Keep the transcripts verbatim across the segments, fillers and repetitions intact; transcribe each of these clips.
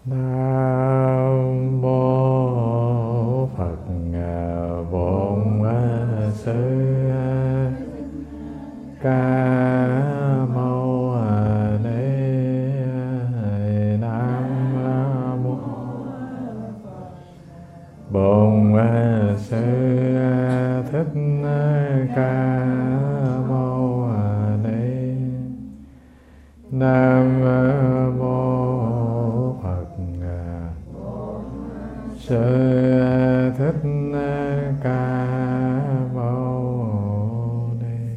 Nam mô Phật Bổn Sư Ca Mâu Ni. Nam mô Bổn Sư Thích Ca Mâu Ni. Nam mô Sư Thích Ca Mâu Ni.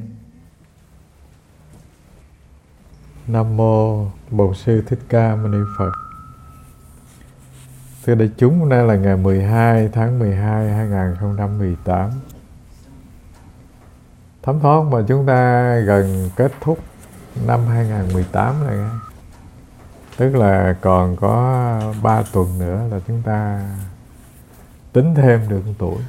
Nam mô Bổn Sư Thích Ca Mâu Ni Phật. Thưa đại chúng, hôm nay là ngày mười hai tháng mười hai hai nghìn không trăm mười tám. Thấm thoát mà chúng ta gần kết thúc năm hai nghìn không trăm mười tám rồi nghe. Tức là còn có ba tuần nữa là chúng ta tính thêm được một tuổi.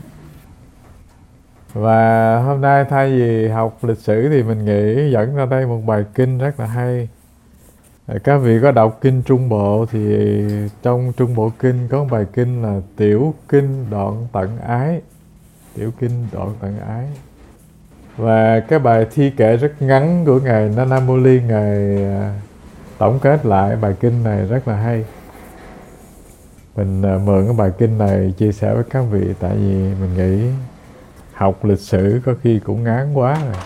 Và hôm nay thay vì học lịch sử thì mình nghĩ dẫn ra đây một bài kinh rất là hay. Các vị có đọc kinh Trung Bộ thì trong Trung Bộ kinh có một bài kinh là Tiểu Kinh Đoạn Tận Ái. Tiểu Kinh Đoạn Tận Ái. Và cái bài thi kệ rất ngắn của Ngài Nana Moli, Ngài tổng kết lại bài kinh này rất là hay. Mình mượn cái bài kinh này chia sẻ với các vị, tại vì mình nghĩ học lịch sử có khi cũng ngán quá rồi.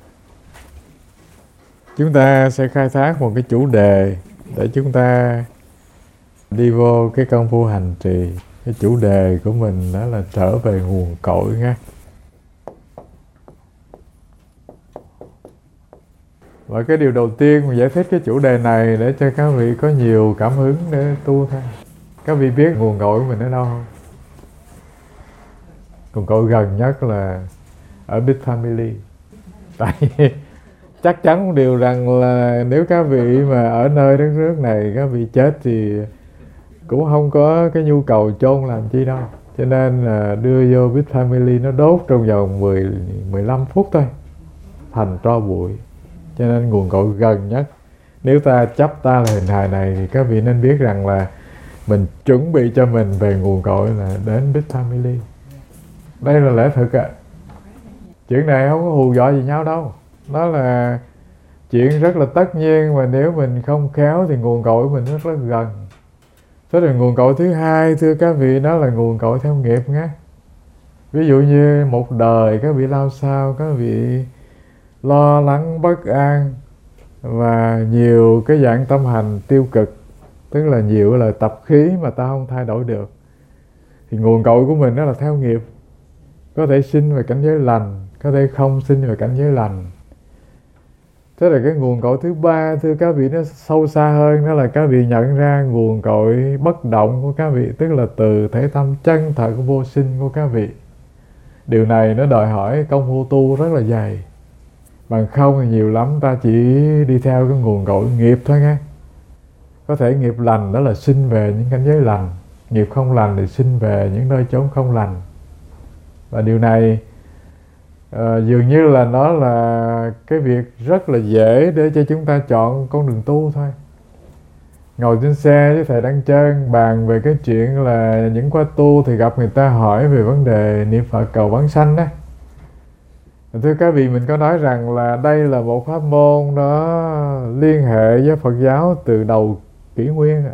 Chúng ta sẽ khai thác một cái chủ đề để chúng ta đi vô cái công phu hành trì. Cái chủ đề của mình đó là trở về nguồn cội nha. Và cái điều đầu tiên mình giải thích cái chủ đề này để cho các vị có nhiều cảm hứng để tu thôi. Các vị biết nguồn cội của mình ở đâu không? Nguồn cội gần nhất là ở Big Family. Tại vì chắc chắn một điều rằng là nếu các vị mà ở nơi đất nước này các vị chết thì cũng không có cái nhu cầu chôn làm chi đâu. Cho nên là đưa vô Big Family nó đốt trong vòng mười, mười lăm phút thôi, thành tro bụi. Cho nên nguồn cội gần nhất, nếu ta chấp ta là hình hài này thì các vị nên biết rằng là mình chuẩn bị cho mình về nguồn cội là đến Big Family. Đây là lẽ thực ạ. À. Chuyện này không có hù dọa gì nhau đâu. Đó là chuyện rất là tất nhiên, mà nếu mình không khéo thì nguồn cội của mình rất là gần. Thế là nguồn cội thứ hai, thưa các vị, đó là nguồn cội theo nghiệp nhé. Ví dụ như một đời các vị lao sao, các vị lo lắng bất an và nhiều cái dạng tâm hành tiêu cực, tức là nhiều là tập khí mà ta không thay đổi được, thì nguồn cội của mình đó là theo nghiệp. Có thể sinh về cảnh giới lành, có thể không sinh về cảnh giới lành. Thế là cái nguồn cội thứ ba, thưa các vị, nó sâu xa hơn, đó là các vị nhận ra nguồn cội bất động của các vị, tức là từ thể tâm chân thật vô sinh của các vị. Điều này nó đòi hỏi công phu tu rất là dày. Bằng không thì nhiều lắm ta chỉ đi theo cái nguồn cội nghiệp thôi nghe. Có thể nghiệp lành đó là sinh về những cảnh giới lành, nghiệp không lành thì sinh về những nơi chốn không lành. Và điều này uh, dường như là nó là cái việc rất là dễ để cho chúng ta chọn con đường tu thôi. Ngồi trên xe với thầy Đăng Trơn bàn về cái chuyện là những khóa tu thì gặp người ta hỏi về vấn đề niệm Phật cầu vãng sanh đó. Thưa các vị, mình có nói rằng là đây là một pháp môn nó liên hệ với Phật giáo từ đầu kỷ nguyên.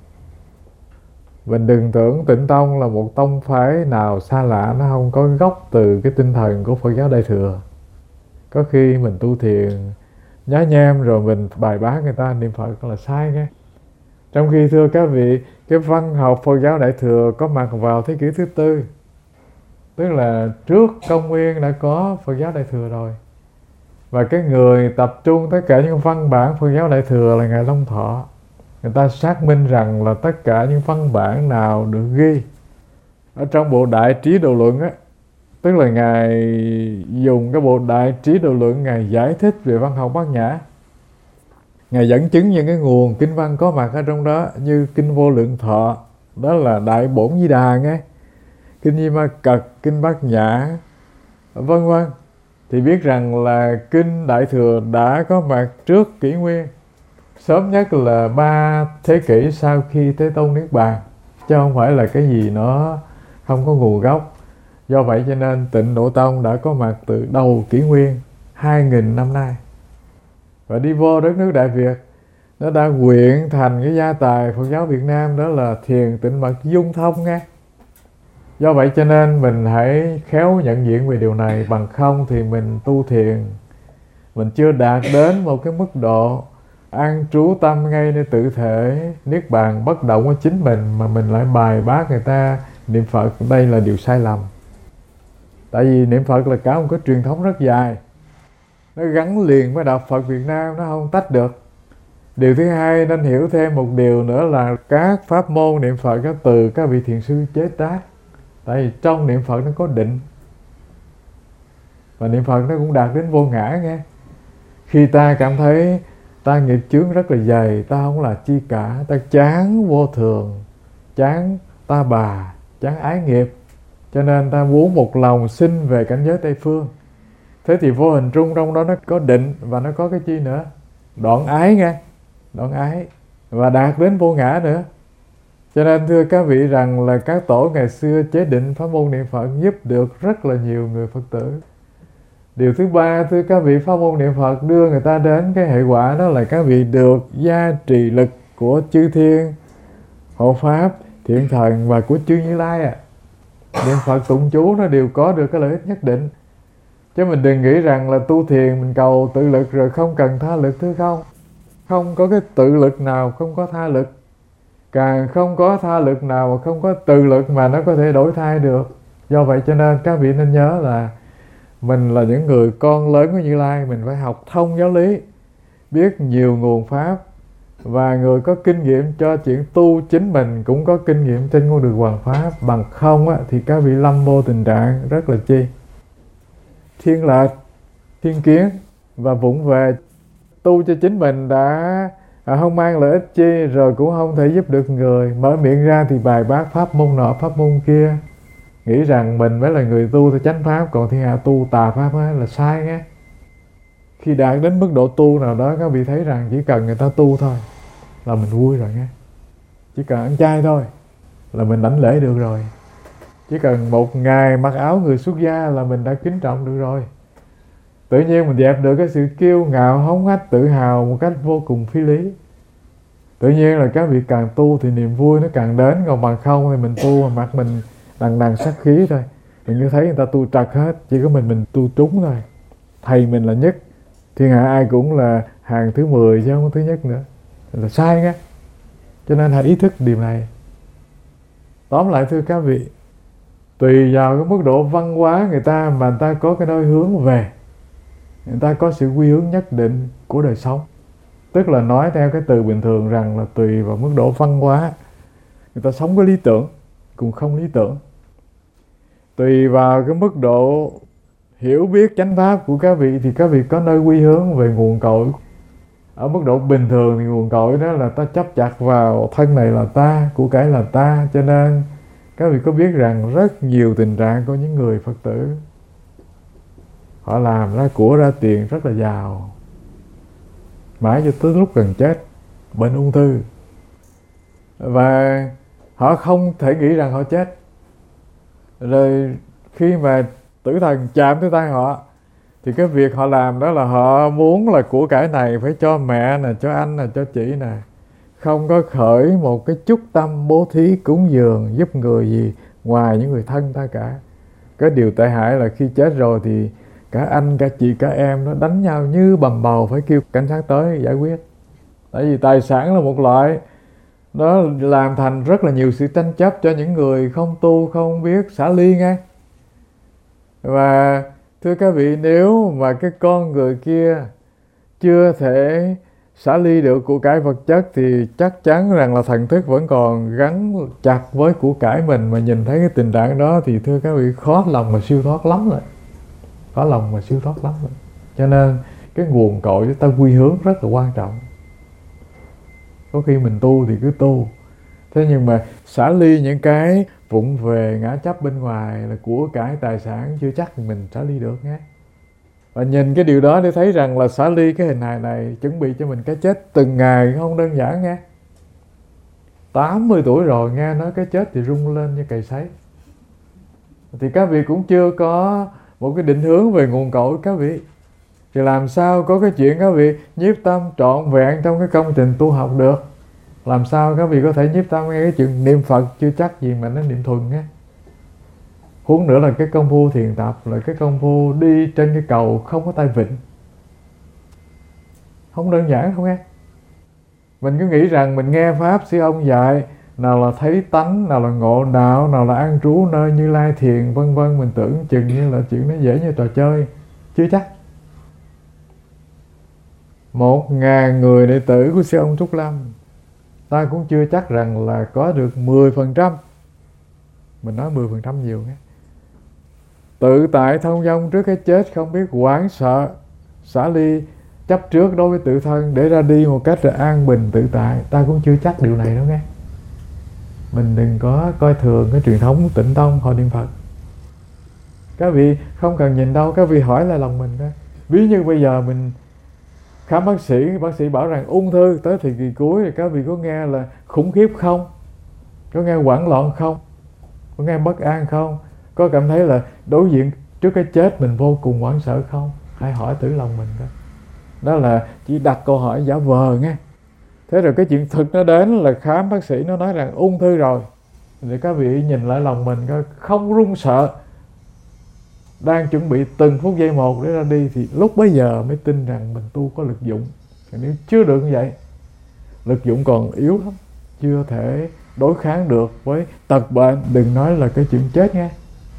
Mình đừng tưởng Tịnh Tông là một tông phái nào xa lạ, nó không có gốc từ cái tinh thần của Phật giáo Đại Thừa. Có khi mình tu thiền nhá nhem rồi mình bài bác người ta niệm Phật là sai nghe. Trong khi thưa các vị, cái văn học Phật giáo Đại Thừa có mặt vào thế kỷ thứ tư, tức là trước công nguyên đã có Phật giáo Đại Thừa rồi. Và cái người tập trung tất cả những văn bản Phật giáo Đại Thừa là Ngài Long Thọ. Người ta xác minh rằng là tất cả những văn bản nào được ghi ở trong bộ Đại Trí Độ Luận á, tức là Ngài dùng cái bộ Đại Trí Độ Luận Ngài giải thích về văn học Bát Nhã. Ngài dẫn chứng những cái nguồn kinh văn có mặt ở trong đó, như kinh Vô Lượng Thọ, đó là Đại Bổn Di Đà nghe, kinh Di Ma Cật, kinh Bát Nhã, vân vân. Thì biết rằng là kinh Đại Thừa đã có mặt trước kỷ nguyên. sớm nhất là ba thế kỷ sau khi Thế Tôn Niết Bàn, chứ không phải là cái gì nó không có nguồn gốc. Do vậy cho nên Tịnh Độ Tông đã có mặt từ đầu kỷ nguyên hai nghìn năm nay, và đi vô đất nước Đại Việt, nó đã quyện thành cái gia tài Phật giáo Việt Nam, đó là thiền tịnh mật dung thông nghe. Do vậy cho nên mình hãy khéo nhận diện về điều này, bằng không thì mình tu thiền, mình chưa đạt đến một cái mức độ an trú tâm ngay nơi tự thể niết bàn bất động của chính mình, mà mình lại bài bác người ta niệm Phật. Đây là điều sai lầm. Tại vì niệm Phật là cả một cái truyền thống rất dài, nó gắn liền với đạo Phật Việt Nam, nó không tách được. Điều thứ hai nên hiểu thêm một điều nữa là các pháp môn niệm Phật đó từ các vị thiền sư chế tác. Tại vì trong niệm Phật nó có định, và niệm Phật nó cũng đạt đến vô ngã nghe. Khi ta cảm thấy ta nghiệp chướng rất là dày, ta không là chi cả, ta chán vô thường, chán ta bà, chán ái nghiệp, cho nên ta muốn một lòng sinh về cảnh giới Tây Phương. Thế thì vô hình trung trong đó nó có định, và nó có cái chi nữa? Đoạn ái nghe, đoạn ái, và đạt đến vô ngã nữa. Cho nên thưa các vị rằng là các tổ ngày xưa chế định pháp môn niệm Phật giúp được rất là nhiều người Phật tử. Điều thứ ba, thưa các vị, pháp môn niệm Phật đưa người ta đến cái hệ quả đó là các vị được gia trì lực của chư thiên, hộ pháp, thiện thần và của chư Như Lai à. Niệm Phật tụng chú nó đều có được cái lợi ích nhất định. Chứ mình đừng nghĩ rằng là tu thiền mình cầu tự lực rồi không cần tha lực, thứ không. Không có cái tự lực nào không có tha lực. Càng không có tha lực nào mà không có tự lực mà nó có thể đổi thay được. Do vậy cho nên các vị nên nhớ là mình là những người con lớn của Như Lai, mình phải học thông giáo lý, biết nhiều nguồn pháp, và người có kinh nghiệm cho chuyện tu chính mình cũng có kinh nghiệm trên con đường hoàn pháp. Bằng không á, thì các vị lâm vô tình trạng rất là chi thiên lệch, thiên kiến và vụng về. Tu cho chính mình đã không mang lợi ích chi, rồi cũng không thể giúp được người. Mở miệng ra thì bài bác pháp môn nọ pháp môn kia, nghĩ rằng mình mới là người tu theo chánh pháp, còn thiên hạ tu tà pháp ấy là sai nghe. Khi đạt đến mức độ tu nào đó, các vị thấy rằng chỉ cần người ta tu thôi là mình vui rồi nghe. Chỉ cần ăn chay thôi là mình đảnh lễ được rồi. Chỉ cần một ngày mặc áo người xuất gia là mình đã kính trọng được rồi. Tự nhiên mình dẹp được cái sự kiêu ngạo, hống hách, tự hào một cách vô cùng phi lý. Tự nhiên là các vị càng tu thì niềm vui nó càng đến. Còn bằng không thì mình tu mà mặt mình đằng đằng sát khí thôi. Mình cứ thấy người ta tu trật hết, chỉ có mình mình tu trúng thôi. Thầy mình là nhất, thiên hạ ai cũng là hàng thứ mười chứ không có thứ nhất nữa, là sai nghe. Cho nên hãy ý thức điều này. Tóm lại thưa các vị, tùy vào cái mức độ văn hóa người ta mà người ta có cái nơi hướng về, người ta có sự quy hướng nhất định của đời sống. Tức là nói theo cái từ bình thường rằng là tùy vào mức độ văn hóa, người ta sống có lý tưởng cũng không lý tưởng. Tùy vào cái mức độ hiểu biết chánh pháp của các vị thì các vị có nơi quy hướng về nguồn cội. Ở mức độ bình thường thì nguồn cội đó là ta chấp chặt vào thân này là ta, của cải là ta. Cho nên các vị có biết rằng rất nhiều tình trạng của những người Phật tử, họ làm ra của ra tiền rất là giàu, mãi cho tới lúc gần chết, bệnh ung thư, và họ không thể nghĩ rằng họ chết. Rồi khi mà tử thần chạm tới tay họ thì cái việc họ làm đó là họ muốn là của cải này phải cho mẹ nè, cho anh nè, cho chị nè. Không có khởi một cái chút tâm bố thí cúng dường giúp người gì ngoài những người thân ta cả. Cái điều tệ hại là khi chết rồi thì cả anh, cả chị, cả em nó đánh nhau như bầm bầu, phải kêu cảnh sát tới giải quyết. Tại vì tài sản là một loại, nó làm thành rất là nhiều sự tranh chấp cho những người không tu, không biết xả ly nghe. Và thưa các vị, nếu mà cái con người kia chưa thể xả ly được của cải vật chất thì chắc chắn rằng là thần thức vẫn còn gắn chặt với của cải mình, mà nhìn thấy cái tình trạng đó thì thưa các vị, khó lòng mà siêu thoát lắm rồi. Khó lòng mà siêu thoát lắm rồi. Cho nên cái nguồn cội chúng ta quy hướng rất là quan trọng. Có khi mình tu thì cứ tu, thế nhưng mà xả ly những cái vụng về ngã chấp bên ngoài là của cải tài sản chưa chắc mình xả ly được nhé. Và nhìn cái điều đó để thấy rằng là xả ly cái hình hài này chuẩn bị cho mình cái chết từng ngày, không đơn giản nghe. tám mươi tuổi rồi nghe nói cái chết thì rung lên như cày sấy. Thì các vị cũng chưa có một cái định hướng về nguồn cội các vị. Thì làm sao có cái chuyện các vị nhiếp tâm trọn vẹn trong cái công trình tu học được. Làm sao các vị có thể nhiếp tâm nghe cái chuyện niệm Phật chưa chắc gì mà nó niệm thuần nghe. Huống nữa là cái công phu thiền tập là cái công phu đi trên cái cầu không có tay vịn. Không đơn giản không nghe. Mình cứ nghĩ rằng mình nghe Pháp sư ông dạy, nào là thấy tánh, nào là ngộ đạo, nào là an trú nơi Như Lai thiền vân vân, mình tưởng chừng như là chuyện nó dễ như trò chơi. Chưa chắc. Một ngàn người đệ tử của sư ông Trúc Lâm, ta cũng chưa chắc rằng là có được mười phần trăm. Mình nói mười phần trăm nhiều nghe. Tự tại thông dong trước cái chết, không biết hoảng sợ, xả ly, chấp trước đối với tự thân để ra đi một cách là an bình tự tại. Ta cũng chưa chắc điều này đâu nghe. Mình đừng có coi thường cái truyền thống Tịnh Tông Hội Niệm Phật. Các vị không cần nhìn đâu, các vị hỏi lại lòng mình đó. Ví như bây giờ mình khám bác sĩ, bác sĩ bảo rằng ung thư tới thời kỳ cuối, thì các vị có nghe là khủng khiếp không? Có nghe hoảng loạn không? Có nghe bất an không? Có cảm thấy là đối diện trước cái chết mình vô cùng hoảng sợ không? Hãy hỏi thử lòng mình đó. Đó là chỉ đặt câu hỏi giả vờ nghe. Thế rồi cái chuyện thực nó đến là khám bác sĩ nó nói rằng ung thư rồi. Thì các vị nhìn lại lòng mình coi, không run sợ, đang chuẩn bị từng phút giây một để ra đi, thì lúc bấy giờ mới tin rằng mình tu có lực dụng. Nếu chưa được như vậy, lực dụng còn yếu lắm, chưa thể đối kháng được với tật bệnh, đừng nói là cái chuyện chết nghe.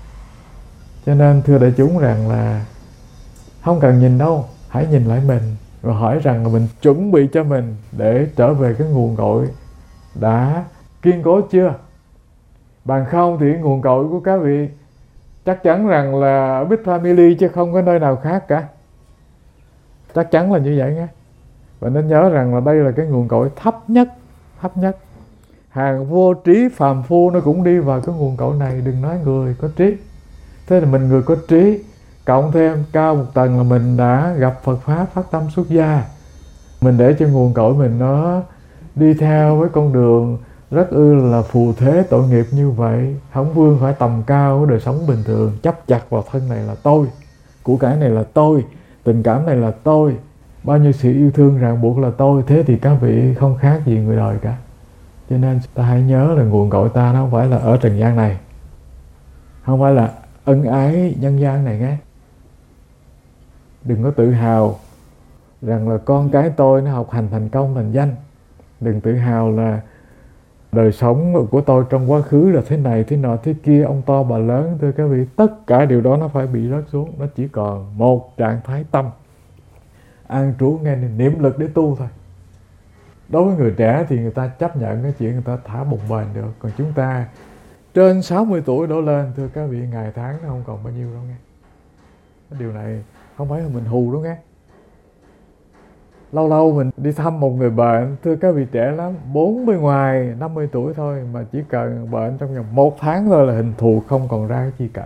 Cho nên thưa đại chúng rằng là không cần nhìn đâu, hãy nhìn lại mình và hỏi rằng là mình chuẩn bị cho mình để trở về cái nguồn cội đã kiên cố chưa. Bằng không thì nguồn cội của các vị chắc chắn rằng là Big Family chứ không có nơi nào khác cả. Chắc chắn là như vậy nghe. Và nên nhớ rằng là đây là cái nguồn cội thấp nhất, thấp nhất. Hàng vô trí phàm phu nó cũng đi vào cái nguồn cội này, đừng nói người có trí. Thế là mình người có trí, cộng thêm cao một tầng là mình đã gặp Phật Pháp phát tâm xuất gia. Mình để cho nguồn cội mình nó đi theo với con đường rất ư là phù thế tội nghiệp như vậy, không vươn phải tầm cao của đời sống bình thường, chấp chặt vào thân này là tôi, của cải này là tôi, tình cảm này là tôi, bao nhiêu sự yêu thương ràng buộc là tôi. Thế thì các vị không khác gì người đời cả. Cho nên ta hãy nhớ là nguồn cội ta nó không phải là ở trần gian này, không phải là ân ái nhân gian này nghe. Đừng có tự hào rằng là con cái tôi nó học hành thành công thành danh. Đừng tự hào là đời sống của tôi trong quá khứ là thế này thế nọ thế kia, ông to bà lớn. Thưa các vị, tất cả điều đó nó phải bị rớt xuống. Nó chỉ còn một trạng thái tâm an trú nghe niệm lực để tu thôi. Đối với người trẻ thì người ta chấp nhận cái chuyện người ta thả bồng bềnh được. Còn chúng ta trên sáu mươi tuổi đổ lên, thưa các vị, ngày tháng nó không còn bao nhiêu đâu nghe. Cái điều này không phải là mình hù đâu nghe. Lâu lâu mình đi thăm một người bệnh, thưa các vị, trẻ lắm, bốn mươi ngoài, năm mươi tuổi thôi, mà chỉ cần bệnh trong vòng một tháng thôi là hình thù không còn ra cái chi cả.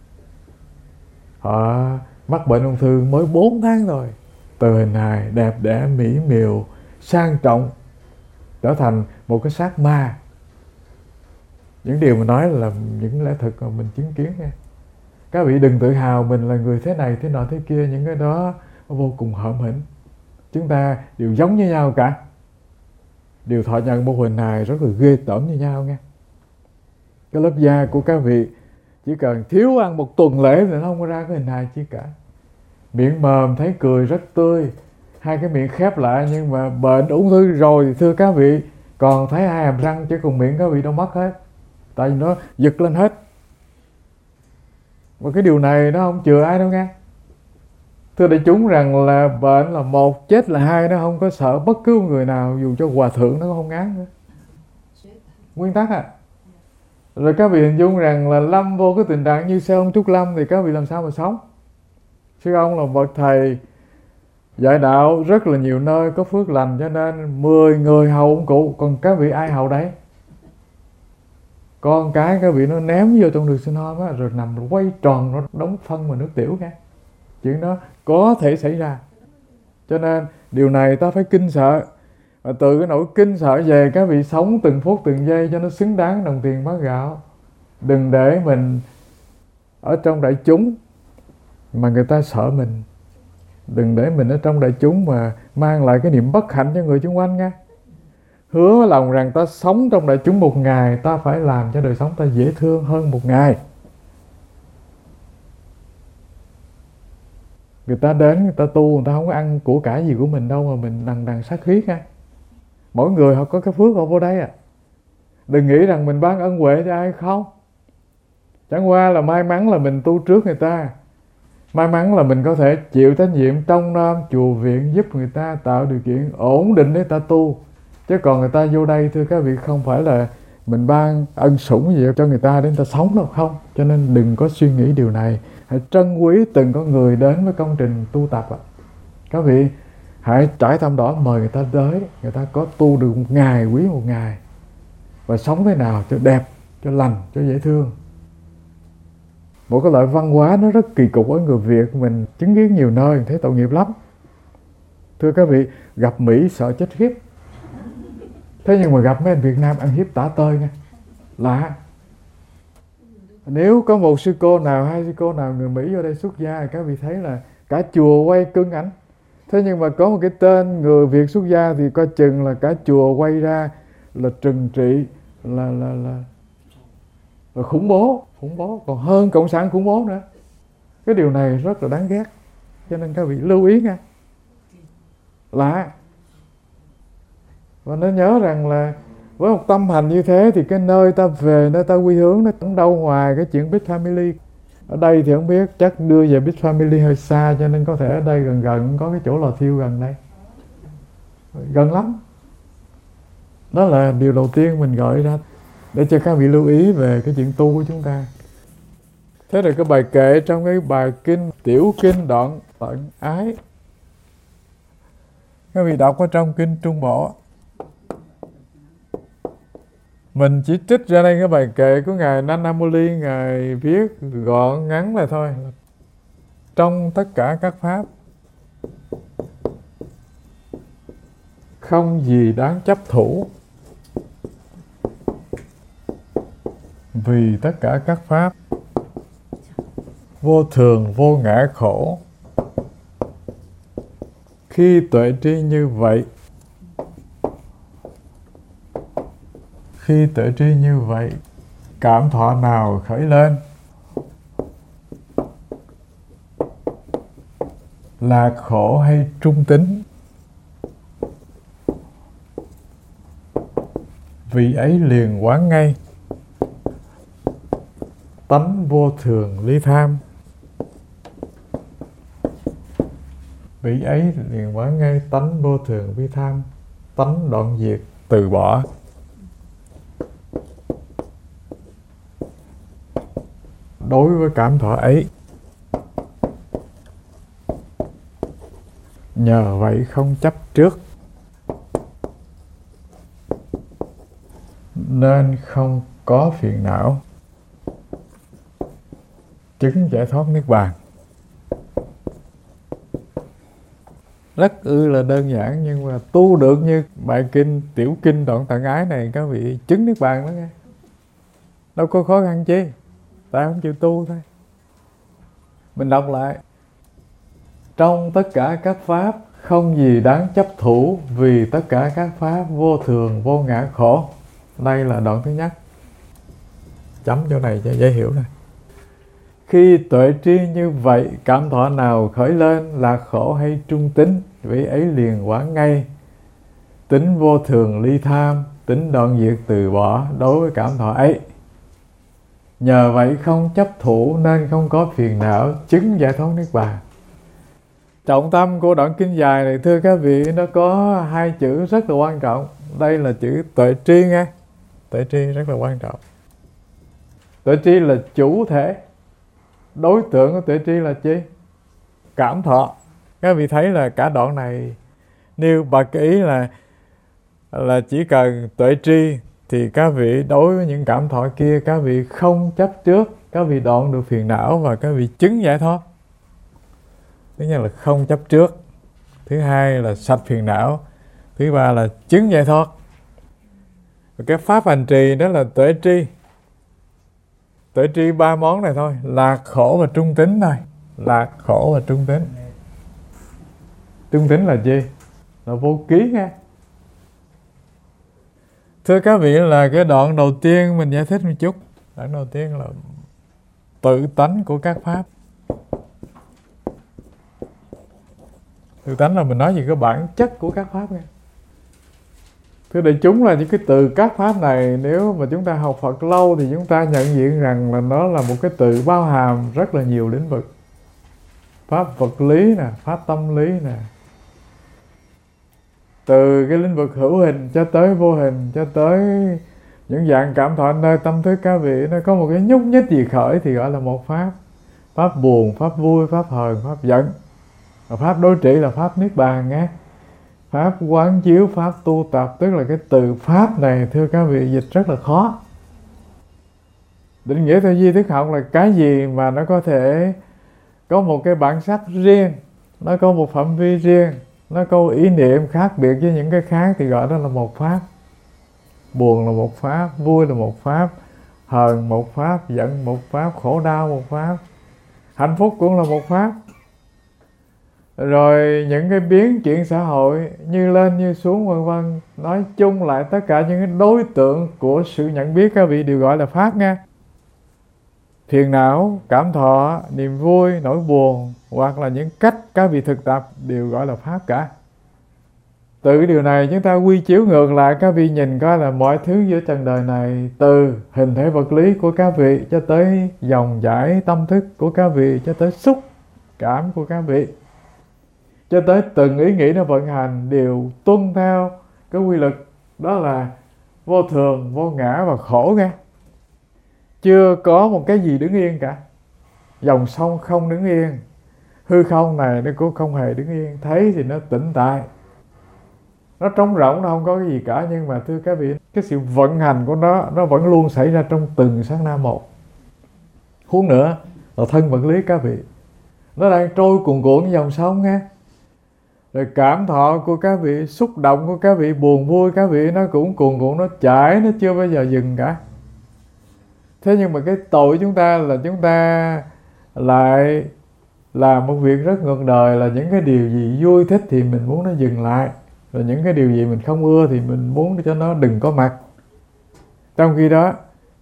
Họ mắc bệnh ung thư mới bốn tháng thôi, từ hình hài đẹp đẽ mỹ miều sang trọng trở thành một cái xác ma. Những điều mình nói là những lẽ thực mà mình chứng kiến nha. Các vị đừng tự hào mình là người thế này thế nọ thế kia, những cái đó vô cùng hợm hĩnh. Chúng ta đều giống như nhau cả, đều thọ nhận một hình hài rất là ghê tởm như nhau nghe. Cái lớp da của các vị chỉ cần thiếu ăn một tuần lễ thì nó không có ra cái hình hài chi cả. Miệng mồm thấy cười rất tươi, hai cái miệng khép lại, nhưng mà bệnh ung thư rồi thì thưa các vị còn thấy hai hàm răng chứ còn miệng các vị đâu mất hết, tại vì nó giật lên hết. Và cái điều này nó không chừa ai đâu nghe. Thưa đại chúng rằng là bệnh là một, chết là hai, nó không có sợ bất cứ người nào, dù cho hòa thượng nó cũng không ngán nữa. Nguyên tắc à. Rồi các vị hình dung rằng là lâm vô cái tình trạng như sư ông Trúc Lâm thì các vị làm sao mà sống. Sư ông là một thầy dạy đạo rất là nhiều nơi, có phước lành, cho nên mười người hầu ông cụ, còn các vị ai hầu đấy? Con cái các vị nó ném vô trong đường sinh hôm á, rồi nằm quay tròn, nó đóng phân và nước tiểu nghe. Chuyện đó có thể xảy ra. Cho nên điều này ta phải kinh sợ. Và từ cái nỗi kinh sợ về, các vị sống từng phút từng giây cho nó xứng đáng đồng tiền bát gạo. Đừng để mình ở trong đại chúng mà người ta sợ mình. Đừng để mình ở trong đại chúng mà mang lại cái niềm bất hạnh cho người xung quanh nha. Hứa lòng rằng ta sống trong đại chúng một ngày, ta phải làm cho đời sống ta dễ thương hơn một ngày. Người ta đến, người ta tu, người ta không có ăn của cải gì của mình đâu mà mình đằng đằng sát khí nha. Mỗi người họ có cái phước họ vô đây à. Đừng nghĩ rằng mình ban ân huệ cho ai không. Chẳng qua là may mắn là mình tu trước người ta. May mắn là mình có thể chịu trách nhiệm trông nom chùa viện, giúp người ta tạo điều kiện ổn định để ta tu. Chứ còn người ta vô đây, thưa các vị, không phải là mình ban ân sủng gì cho người ta để người ta sống đâu, không. Cho nên đừng có suy nghĩ điều này. Hãy trân quý từng có người đến với công trình tu tập ạ. Các vị hãy trải tâm đỏ mời người ta tới, người ta có tu được một ngày, quý một ngày, và sống thế nào cho đẹp, cho lành, cho dễ thương. Một cái loại văn hóa nó rất kỳ cục ở người Việt, mình chứng kiến nhiều nơi thấy tội nghiệp lắm. Thưa các vị, gặp Mỹ sợ chết khiếp, thế nhưng mà gặp mấy anh Việt Nam ăn hiếp tả tơi nha, lạ. Nếu có một sư cô nào, hai sư cô nào người Mỹ vô đây xuất gia thì các vị thấy là cả chùa quay cưng ảnh. Thế nhưng mà có một cái tên người Việt xuất gia thì coi chừng là cả chùa quay ra là trừng trị, là là là, là khủng bố, khủng bố, còn hơn cộng sản khủng bố nữa. Cái điều này rất là đáng ghét, cho nên các vị lưu ý nha. Lạ. Và nên nhớ rằng là với một tâm hành như thế thì cái nơi ta về, nơi ta quy hướng nó chẳng đâu ngoài cái chuyện Big Family. Ở đây thì không biết, chắc đưa về Big Family hơi xa, cho nên có thể ở đây gần gần có cái chỗ lò thiêu gần đây, gần lắm. Đó là điều đầu tiên mình gọi ra để cho các vị lưu ý về cái chuyện tu của chúng ta. Thế rồi cái bài kệ trong cái bài kinh Tiểu Kinh đoạn Tận Ái, các vị đọc ở trong kinh Trung Bộ. Mình chỉ trích ra đây cái bài kệ của Ngài Nana Moli, Ngài viết gọn ngắn là thôi. Trong tất cả các pháp, không gì đáng chấp thủ, vì tất cả các pháp vô thường vô ngã khổ. Khi tuệ tri như vậy, khi tuệ tri như vậy, cảm thọ nào khởi lên? Lạc khổ hay trung tính? Vị ấy liền quán ngay tánh vô thường ly tham. Vị ấy liền quán ngay tánh vô thường ly tham, tánh đoạn diệt từ bỏ. Đối với cảm thọ ấy, nhờ vậy không chấp trước, nên không có phiền não, chứng giải thoát niết bàn. Rất ư là đơn giản, nhưng mà tu được như bài kinh Tiểu Kinh Đoạn Tận Ái này, các vị chứng niết bàn đó nghe. Đâu có khó khăn chi, ta không chịu tu thôi. Mình đọc lại. Trong tất cả các pháp, không gì đáng chấp thủ, vì tất cả các pháp vô thường vô ngã khổ. Đây là đoạn thứ nhất. Chấm chỗ này cho dễ hiểu này. Khi tuệ tri như vậy, cảm thọ nào khởi lên, là khổ hay trung tính, vị ấy liền quán ngay tính vô thường ly tham, tính đoạn diệt từ bỏ đối với cảm thọ ấy. Nhờ vậy không chấp thủ, nên không có phiền não, chứng giải thoát niết bàn. Trọng tâm của đoạn kinh dài này, thưa các vị, nó có hai chữ rất là quan trọng. Đây là chữ tuệ tri nghe. Tuệ tri rất là quan trọng. Tuệ tri là chủ thể. Đối tượng của tuệ tri là chi? Cảm thọ. Các vị thấy là cả đoạn này nêu bật cái ý là là chỉ cần tuệ tri thì các vị đối với những cảm thọ kia, các vị không chấp trước, các vị đoạn được phiền não và các vị chứng giải thoát. Thứ nhất là không chấp trước, thứ hai là sạch phiền não, thứ ba là chứng giải thoát. Và cái pháp hành trì đó là tuệ tri. Tuệ tri ba món này thôi, lạc, khổ và trung tín thôi. Lạc, khổ và trung tín. Trung tín là gì? Là vô ký nghe. Thưa các vị, là cái đoạn đầu tiên mình giải thích một chút. Đoạn đầu tiên là tự tánh của các pháp. Tự tánh là mình nói về cái bản chất của các pháp nghe. Thưa đại chúng, là những cái từ các pháp này, nếu mà chúng ta học Phật lâu thì chúng ta nhận diện rằng là nó là một cái từ bao hàm rất là nhiều lĩnh vực. Pháp vật lý nè, pháp tâm lý nè, từ cái lĩnh vực hữu hình cho tới vô hình, cho tới những dạng cảm thọ nơi tâm thức các vị, nó có một cái nhúc nhích gì khởi thì gọi là một pháp. Pháp buồn, pháp vui, pháp hờn, pháp giận. Và pháp đối trị là pháp niết bàn nghe. Pháp quán chiếu, pháp tu tập, tức là cái từ pháp này thưa các vị dịch rất là khó. Định nghĩa theo duy thức học là cái gì mà nó có thể có một cái bản sắc riêng, nó có một phạm vi riêng, nó có ý niệm khác biệt với những cái khác thì gọi đó là một pháp. Buồn là một pháp, vui là một pháp, hờn một pháp, giận một pháp, khổ đau một pháp, hạnh phúc cũng là một pháp. Rồi những cái biến chuyển xã hội như lên như xuống vân vân, nói chung lại tất cả những cái đối tượng của sự nhận biết các vị đều gọi là pháp nha. Phiền não, cảm thọ, niềm vui, nỗi buồn hoặc là những cách các vị thực tập đều gọi là pháp cả. Từ cái điều này chúng ta quy chiếu ngược lại, các vị nhìn coi là mọi thứ giữa trần đời này, từ hình thể vật lý của các vị cho tới dòng chảy tâm thức của các vị, cho tới xúc cảm của các vị, cho tới từng ý nghĩ nó vận hành đều tuân theo cái quy luật đó là vô thường, vô ngã và khổ nghe. Chưa có một cái gì đứng yên cả. Dòng sông không đứng yên, hư không này nó cũng không hề đứng yên. Thấy thì nó tĩnh tại, nó trống rỗng, nó không có cái gì cả. Nhưng mà thưa các vị, cái sự vận hành của nó nó vẫn luôn xảy ra trong từng sát na một. Huống nữa là thân vật lý các vị, nó đang trôi cuồn cuộn dòng sông nghe. Rồi cảm thọ của các vị, xúc động của các vị, buồn vui các vị, nó cũng cuồn cuộn, nó chảy, nó chưa bao giờ dừng cả. Thế nhưng mà cái tội chúng ta là chúng ta lại làm một việc rất ngược đời, là những cái điều gì vui thích thì mình muốn nó dừng lại, rồi những cái điều gì mình không ưa thì mình muốn cho nó đừng có mặt. Trong khi đó,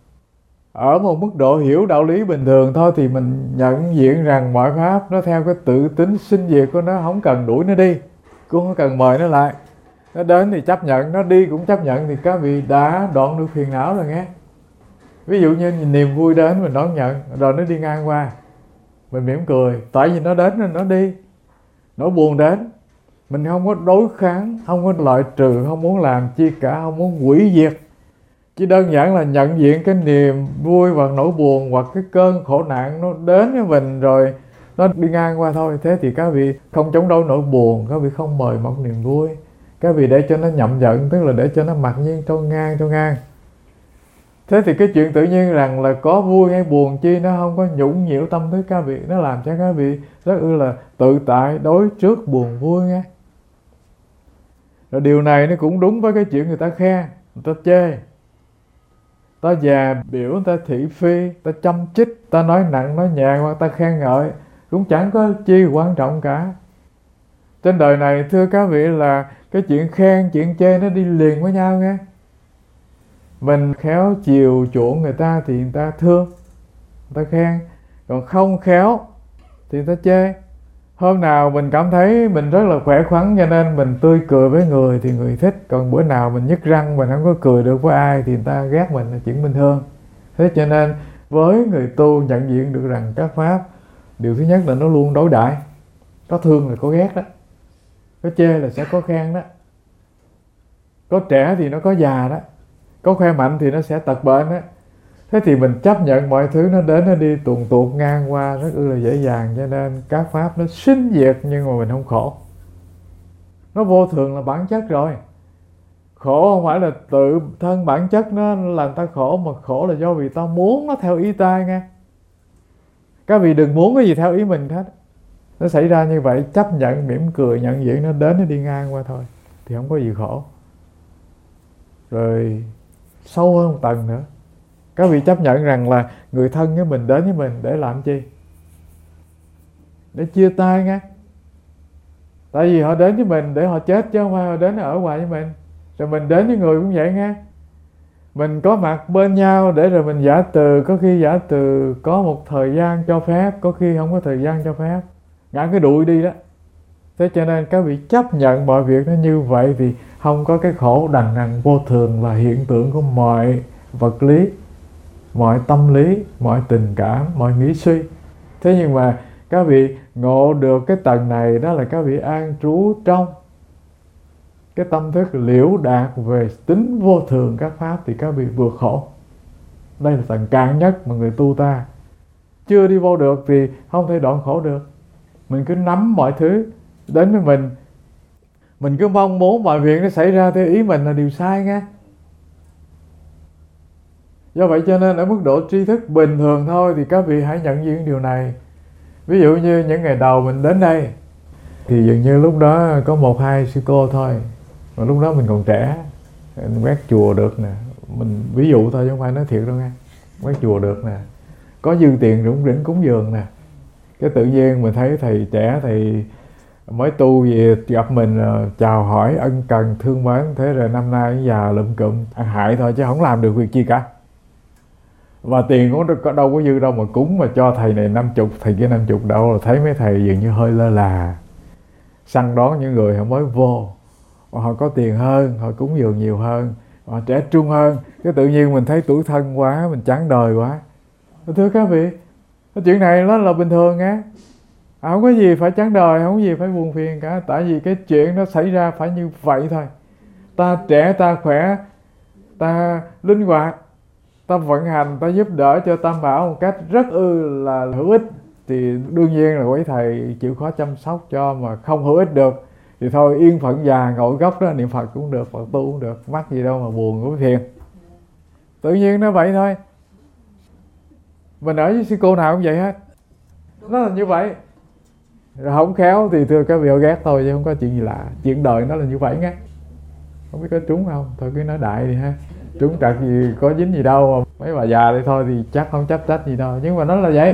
ở một mức độ hiểu đạo lý bình thường thôi thì mình nhận diện rằng mọi pháp nó theo cái tự tính sinh diệt của nó, không cần đuổi nó đi, cũng không cần mời nó lại. Nó đến thì chấp nhận, nó đi cũng chấp nhận, thì các vị đã đoạn được phiền não rồi nghe. Ví dụ như niềm vui đến mình đón nhận, rồi nó đi ngang qua mình mỉm cười, tại vì nó đến nên nó đi. Nỗi buồn đến mình không có đối kháng, không có loại trừ, không muốn làm chi cả, không muốn hủy diệt, chỉ đơn giản là nhận diện cái niềm vui và nỗi buồn hoặc cái cơn khổ nạn nó đến với mình rồi nó đi ngang qua thôi. Thế thì các vị không chống đối nỗi buồn, các vị không mời mọc niềm vui, các vị để cho nó nhậm giận, tức là để cho nó mặc nhiên cho ngang cho ngang. Thế thì cái chuyện tự nhiên rằng là có vui hay buồn chi nó không có nhũng nhiễu tâm thức các vị, nó làm cho các vị rất ư là tự tại đối trước buồn vui nghe. Rồi điều này nó cũng đúng với cái chuyện người ta khen, người ta chê, ta già biểu, người ta thị phi, ta châm chích, ta nói nặng nói nhẹ hoặc ta khen ngợi, cũng chẳng có chi quan trọng cả. Trên đời này thưa các vị là cái chuyện khen, chuyện chê nó đi liền với nhau nghe. Mình khéo chiều chuộng người ta thì người ta thương, người ta khen. Còn không khéo thì người ta chê. Hôm nào mình cảm thấy mình rất là khỏe khoắn cho nên mình tươi cười với người thì người thích. Còn bữa nào mình nhức răng mình không có cười được với ai thì người ta ghét mình, là chuyện bình thường. Thế cho nên với người tu nhận diện được rằng các pháp, điều thứ nhất là nó luôn đối đãi. Có thương là có ghét đó, có chê là sẽ có khen đó, có trẻ thì nó có già đó, có khỏe mạnh thì nó sẽ tật bệnh đó. Thế thì mình chấp nhận mọi thứ nó đến nó đi tuồn tuột ngang qua rất ư là dễ dàng. Cho nên các pháp nó sinh diệt nhưng mà mình không khổ. Nó vô thường là bản chất rồi. Khổ không phải là tự thân bản chất nó làm ta khổ, mà khổ là do vì ta muốn nó theo ý ta nghe. Các vị đừng muốn cái gì theo ý mình hết. Nó xảy ra như vậy, chấp nhận, mỉm cười, nhận diện nó đến, nó đi ngang qua thôi, thì không có gì khổ. Rồi sâu hơn một tầng nữa, các vị chấp nhận rằng là người thân với mình đến với mình để làm chi? Để chia tay nghe. Tại vì họ đến với mình để họ chết, chứ không phải họ đến ở hoài với mình. Rồi mình đến với người cũng vậy nghe. Mình có mặt bên nhau để rồi mình giả từ. Có khi giả từ có một thời gian cho phép, có khi không có thời gian cho phép, ngã cái đuổi đi đó. Thế cho nên các vị chấp nhận mọi việc nó như vậy thì không có cái khổ. Đằng rằng vô thường là hiện tượng của mọi vật lý, mọi tâm lý, mọi tình cảm, mọi nghĩ suy. Thế nhưng mà các vị ngộ được cái tầng này, đó là các vị an trú trong cái tâm thức liễu đạt về tính vô thường các pháp, thì các vị vượt khổ. Đây là tầng cao nhất mà người tu ta chưa đi vô được thì không thể đoạn khổ được. Mình cứ nắm mọi thứ đến với mình, mình cứ mong muốn mọi việc nó xảy ra theo ý mình là điều sai nghe. Do vậy cho nên ở mức độ tri thức bình thường thôi thì các vị hãy nhận diện điều này. Ví dụ như những ngày đầu mình đến đây thì dường như lúc đó có một hai sư cô thôi, mà lúc đó mình còn trẻ, mình quét chùa được nè, mình ví dụ thôi chứ không phải nói thiệt đâu nghe, quét chùa được nè, có dư tiền rủng rỉnh cúng dường nè. Cái tự nhiên mình thấy thầy trẻ, thầy mới tu về gặp mình chào hỏi ân cần thương mến, thế rồi năm nay già lụm cụm ăn hại thôi chứ không làm được việc chi cả. Và tiền cũng đâu có dư đâu mà cúng, mà cho thầy này năm chục, thầy kia năm chục đâu, là thấy mấy thầy dường như hơi lơ là, săn đón những người họ mới vô, họ có tiền hơn, họ cúng dường nhiều hơn, họ trẻ trung hơn. Cái tự nhiên mình thấy tủi thân quá, mình chán đời quá. Thưa các vị, cái chuyện này nó là bình thường á, à, không có gì phải chán đời, không có gì phải buồn phiền cả. Tại vì cái chuyện nó xảy ra phải như vậy thôi. Ta trẻ, ta khỏe, ta linh hoạt, ta vận hành, ta giúp đỡ cho Tam Bảo một cách rất ư là hữu ích, thì đương nhiên là quý thầy chịu khó chăm sóc cho. Mà không hữu ích được thì thôi yên phận già ngồi góc đó niệm Phật cũng được, Phật tu cũng được, mắc gì đâu mà buồn cũng phiền. Tự nhiên nó vậy thôi. Mình ở với sư cô nào cũng vậy hết, nó là như vậy. Rồi không khéo thì thưa các vị họ ghét thôi chứ không có chuyện gì lạ. Chuyện đời nó là như vậy nghe. Không biết có trúng không, thôi cứ nói đại đi ha. Trúng trật gì có dính gì đâu, mà mấy bà già đây thôi thì chắc không chấp trách gì đâu, nhưng mà nó là vậy.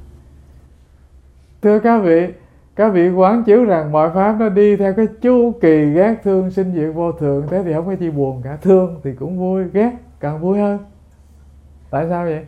Thưa các vị, các vị quán chiếu rằng mọi pháp nó đi theo cái chu kỳ ghét thương sinh diệt vô thường, thế thì không có chi buồn cả. Thương thì cũng vui, ghét càng vui hơn. Tại sao vậy?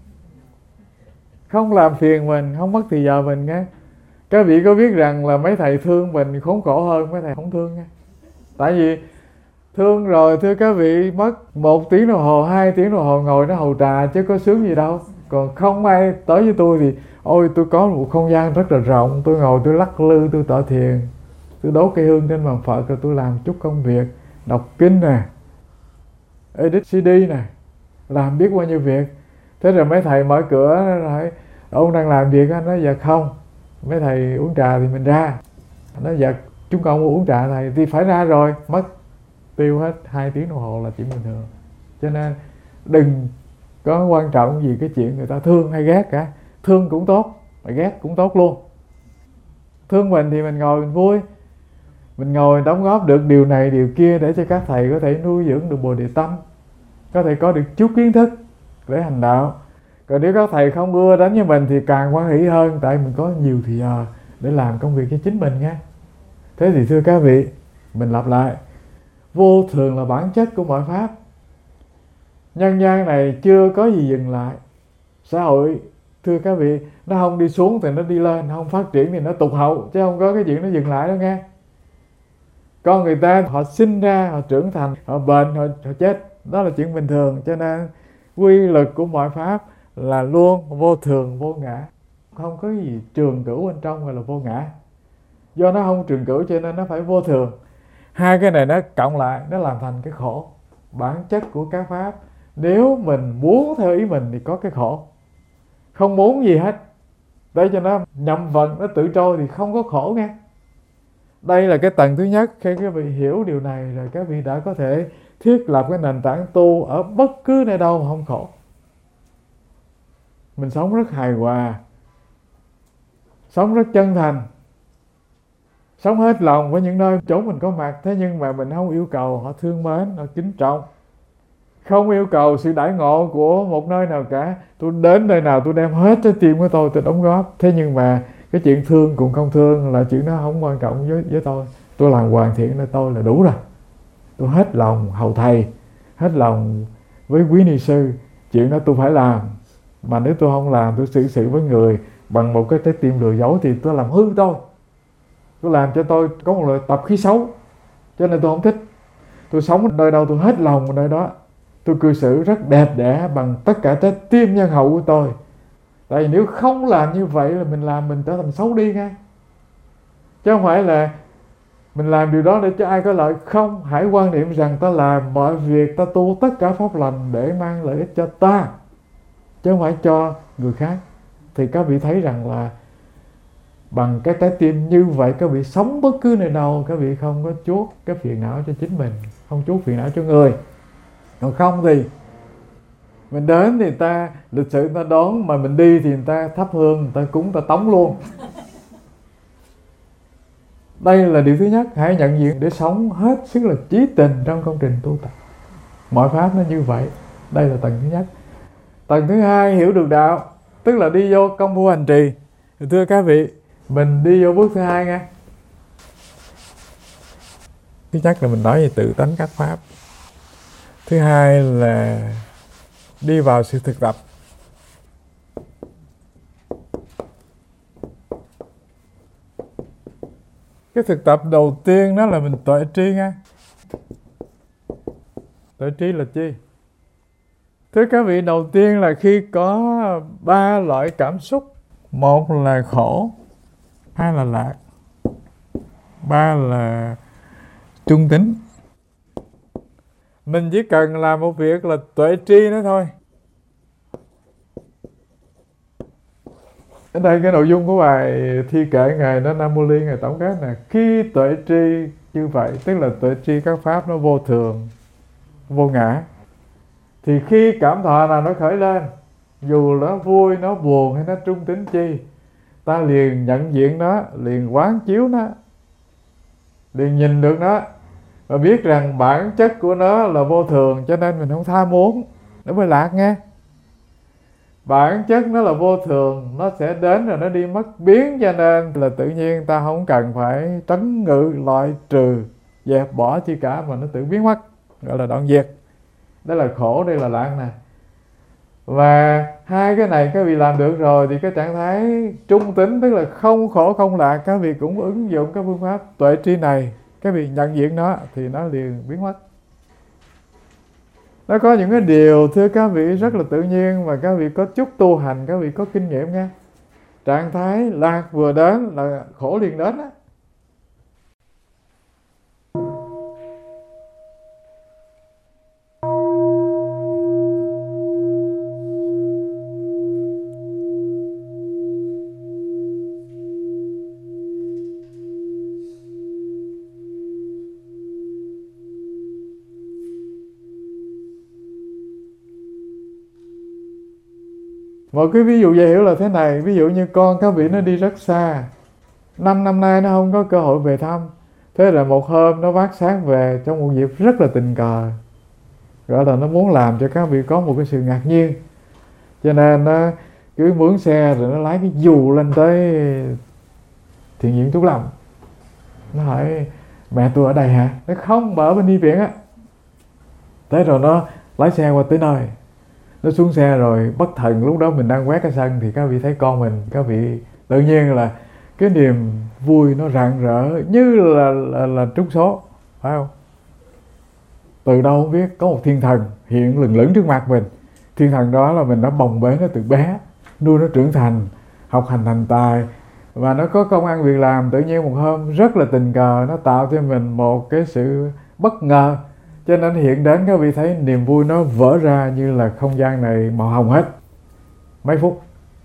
Không làm phiền mình, không mất thì giờ mình nghe. Các vị có biết rằng là mấy thầy thương mình khốn khổ hơn mấy thầy không thương nha. Tại vì thương rồi thưa các vị, mất một tiếng đồng hồ, hai tiếng đồng hồ ngồi nó hầu trà chứ có sướng gì đâu. Còn không ai tới với tôi thì ôi tôi có một không gian rất là rộng, tôi ngồi tôi lắc lư, tôi tọa thiền, tôi đốt cây hương trên bàn Phật, rồi tôi làm chút công việc, đọc kinh nè, edit xê đê nè, làm biết bao nhiêu việc. Thế rồi mấy thầy mở cửa rồi ông đang làm việc, anh nói dạ không, mấy thầy uống trà thì mình ra. Anh nói dạ chúng con muốn uống trà thầy thì phải ra rồi, mất tiêu hết hai tiếng đồng hồ là chuyện bình thường. Cho nên đừng có quan trọng gì cái chuyện người ta thương hay ghét cả. Thương cũng tốt, mà ghét cũng tốt luôn. Thương mình thì mình ngồi mình vui, mình ngồi đóng góp được điều này điều kia để cho các thầy có thể nuôi dưỡng được bồ đề tâm, có thể có được chút kiến thức để hành đạo. Còn nếu các thầy không ưa đánh với mình thì càng quan hỷ hơn, tại mình có nhiều thì giờ để làm công việc cho chính mình nha. Thế thì thưa các vị, mình lặp lại, vô thường là bản chất của mọi pháp. Nhân gian này chưa có gì dừng lại. Xã hội thưa các vị, nó không đi xuống thì nó đi lên, không phát triển thì nó tụt hậu, chứ không có cái chuyện nó dừng lại đâu nghe. Con người ta họ sinh ra, họ trưởng thành, họ bệnh, họ, họ chết, đó là chuyện bình thường. Cho nên quy lực của mọi pháp là luôn vô thường vô ngã, không có gì trường cửu bên trong gọi là vô ngã. Do nó không trường cửu cho nên nó phải vô thường. Hai cái này nó cộng lại nó làm thành cái khổ. Bản chất của các pháp, nếu mình muốn theo ý mình thì có cái khổ, không muốn gì hết để cho nó nhậm vận, nó tự trôi thì không có khổ nghe. Đây là cái tầng thứ nhất. Khi các vị hiểu điều này rồi, các vị đã có thể thiết lập cái nền tảng tu ở bất cứ nơi đâu mà không khổ. Mình sống rất hài hòa, sống rất chân thành, sống hết lòng với những nơi chỗ mình có mặt. Thế nhưng mà mình không yêu cầu họ thương mến, họ kính trọng, không yêu cầu sự đãi ngộ của một nơi nào cả. Tôi đến nơi nào tôi đem hết trái tim của tôi tôi đóng góp. Thế nhưng mà cái chuyện thương cùng không thương là chuyện đó không quan trọng với, với tôi. Tôi làm hoàn thiện nơi tôi là đủ rồi. Tôi hết lòng hầu thầy, hết lòng với quý ni sư. Chuyện đó tôi phải làm. Mà nếu tôi không làm, tôi xử sự với người bằng một cái trái tim lừa dối thì tôi làm hư tôi. Tôi làm cho tôi có một loại tập khí xấu, cho nên tôi không thích. Tôi sống nơi đâu tôi hết lòng nơi đó. Tôi cư xử rất đẹp đẽ bằng tất cả trái tim nhân hậu của tôi. Tại vì nếu không làm như vậy là mình làm mình trở thành xấu đi ngay. Chứ không phải là mình làm điều đó để cho ai có lợi. Không, hãy quan niệm rằng ta làm mọi việc, ta tu tất cả pháp lành để mang lợi ích cho ta, chứ không phải cho người khác. Thì các vị thấy rằng là bằng cái trái tim như vậy, các vị sống bất cứ nơi đâu, các vị không có chuốc cái phiền não cho chính mình, không chuốc phiền não cho người. Còn không thì mình đến thì người ta lịch sự người ta đón, mà mình đi thì người ta thắp hương, người ta cúng, người ta tống luôn. Đây là điều thứ nhất. Hãy nhận diện để sống hết sức là chí tình trong công trình tu tập. Mọi pháp nó như vậy. Đây là tầng thứ nhất. Tầng thứ hai, hiểu được đạo, tức là đi vô công phu hành trì. Thưa các vị, mình đi vô bước thứ hai nha. Thứ nhất là mình nói về tự tánh các pháp. Thứ hai là đi vào sự thực tập. Cái thực tập đầu tiên đó là mình tuệ tri nha. Tuệ tri là chi? Thưa các vị, đầu tiên là khi có ba loại cảm xúc. Một là khổ, hai là lạc, ba là trung tính. Mình chỉ cần làm một việc là tuệ tri nó thôi. Ở đây cái nội dung của bài thi kệ Ngài nó Nam Mô Liên, Ngài tổng kết nè. Khi tuệ tri như vậy, tức là tuệ tri các pháp nó vô thường, vô ngã, thì khi cảm thọ nào nó khởi lên, dù nó vui, nó buồn hay nó trung tính chi, ta liền nhận diện nó, liền quán chiếu nó, liền nhìn được nó, và biết rằng bản chất của nó là vô thường, cho nên mình không tha muốn, nó mới lạc nghe. Bản chất nó là vô thường, nó sẽ đến rồi nó đi mất biến, cho nên là tự nhiên ta không cần phải trấn ngự, loại trừ, dẹp bỏ chi cả, mà nó tự biến mất, gọi là đoạn diệt. Đó là khổ, đây là lạc nè. Và hai cái này các vị làm được rồi thì cái trạng thái trung tính, tức là không khổ không lạc, các vị cũng ứng dụng các phương pháp tuệ tri này, các vị nhận diện nó thì nó liền biến mất. Nó có những cái điều thưa các vị rất là tự nhiên, mà các vị có chút tu hành các vị có kinh nghiệm nha. Trạng thái lạc vừa đến là khổ liền đến á. Một cái ví dụ dễ hiểu là thế này. Ví dụ như con các vị nó đi rất xa, năm năm nay nó không có cơ hội về thăm. Thế là một hôm nó vác xác về trong một dịp rất là tình cờ, gọi là nó muốn làm cho các vị có một cái sự ngạc nhiên, cho nên nó cứ mướn xe rồi nó lái cái dù lên tới thiện viện Trúc Lâm. Nó hỏi mẹ tôi ở đây hả? Nó không, bà ở bên đi viện á. Thế rồi nó lái xe qua tới nơi, nó xuống xe rồi bất thần lúc đó mình đang quét cái sân thì các vị thấy con mình, các vị tự nhiên là cái niềm vui nó rạng rỡ như là, là, là trúng số, phải không? Từ đâu không biết có một thiên thần hiện lừng lững trước mặt mình. Thiên thần đó là mình đã bồng bế nó từ bé, nuôi nó trưởng thành, học hành thành tài, và nó có công ăn việc làm. Tự nhiên một hôm rất là tình cờ nó tạo cho mình một cái sự bất ngờ, cho nên hiện đến các vị thấy niềm vui nó vỡ ra như là không gian này màu hồng hết. Mấy phút,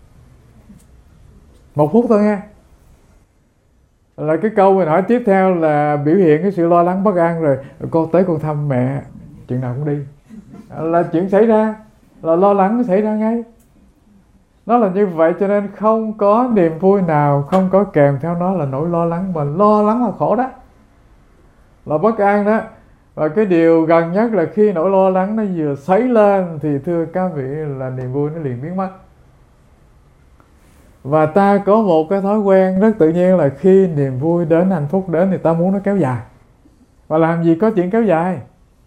một phút thôi nha. Là cái câu mình hỏi tiếp theo là biểu hiện cái sự lo lắng bất an rồi. Con tới con thăm mẹ, chuyện nào cũng đi. Là chuyện xảy ra, là lo lắng nó xảy ra ngay. Nó là như vậy, cho nên không có niềm vui nào không có kèm theo nó là nỗi lo lắng. Mà lo lắng là khổ đó, là bất an đó. Và cái điều gần nhất là khi nỗi lo lắng nó vừa xảy lên thì thưa các vị là niềm vui nó liền biến mất. Và ta có một cái thói quen rất tự nhiên là khi niềm vui đến, hạnh phúc đến thì ta muốn nó kéo dài. Và làm gì có chuyện kéo dài.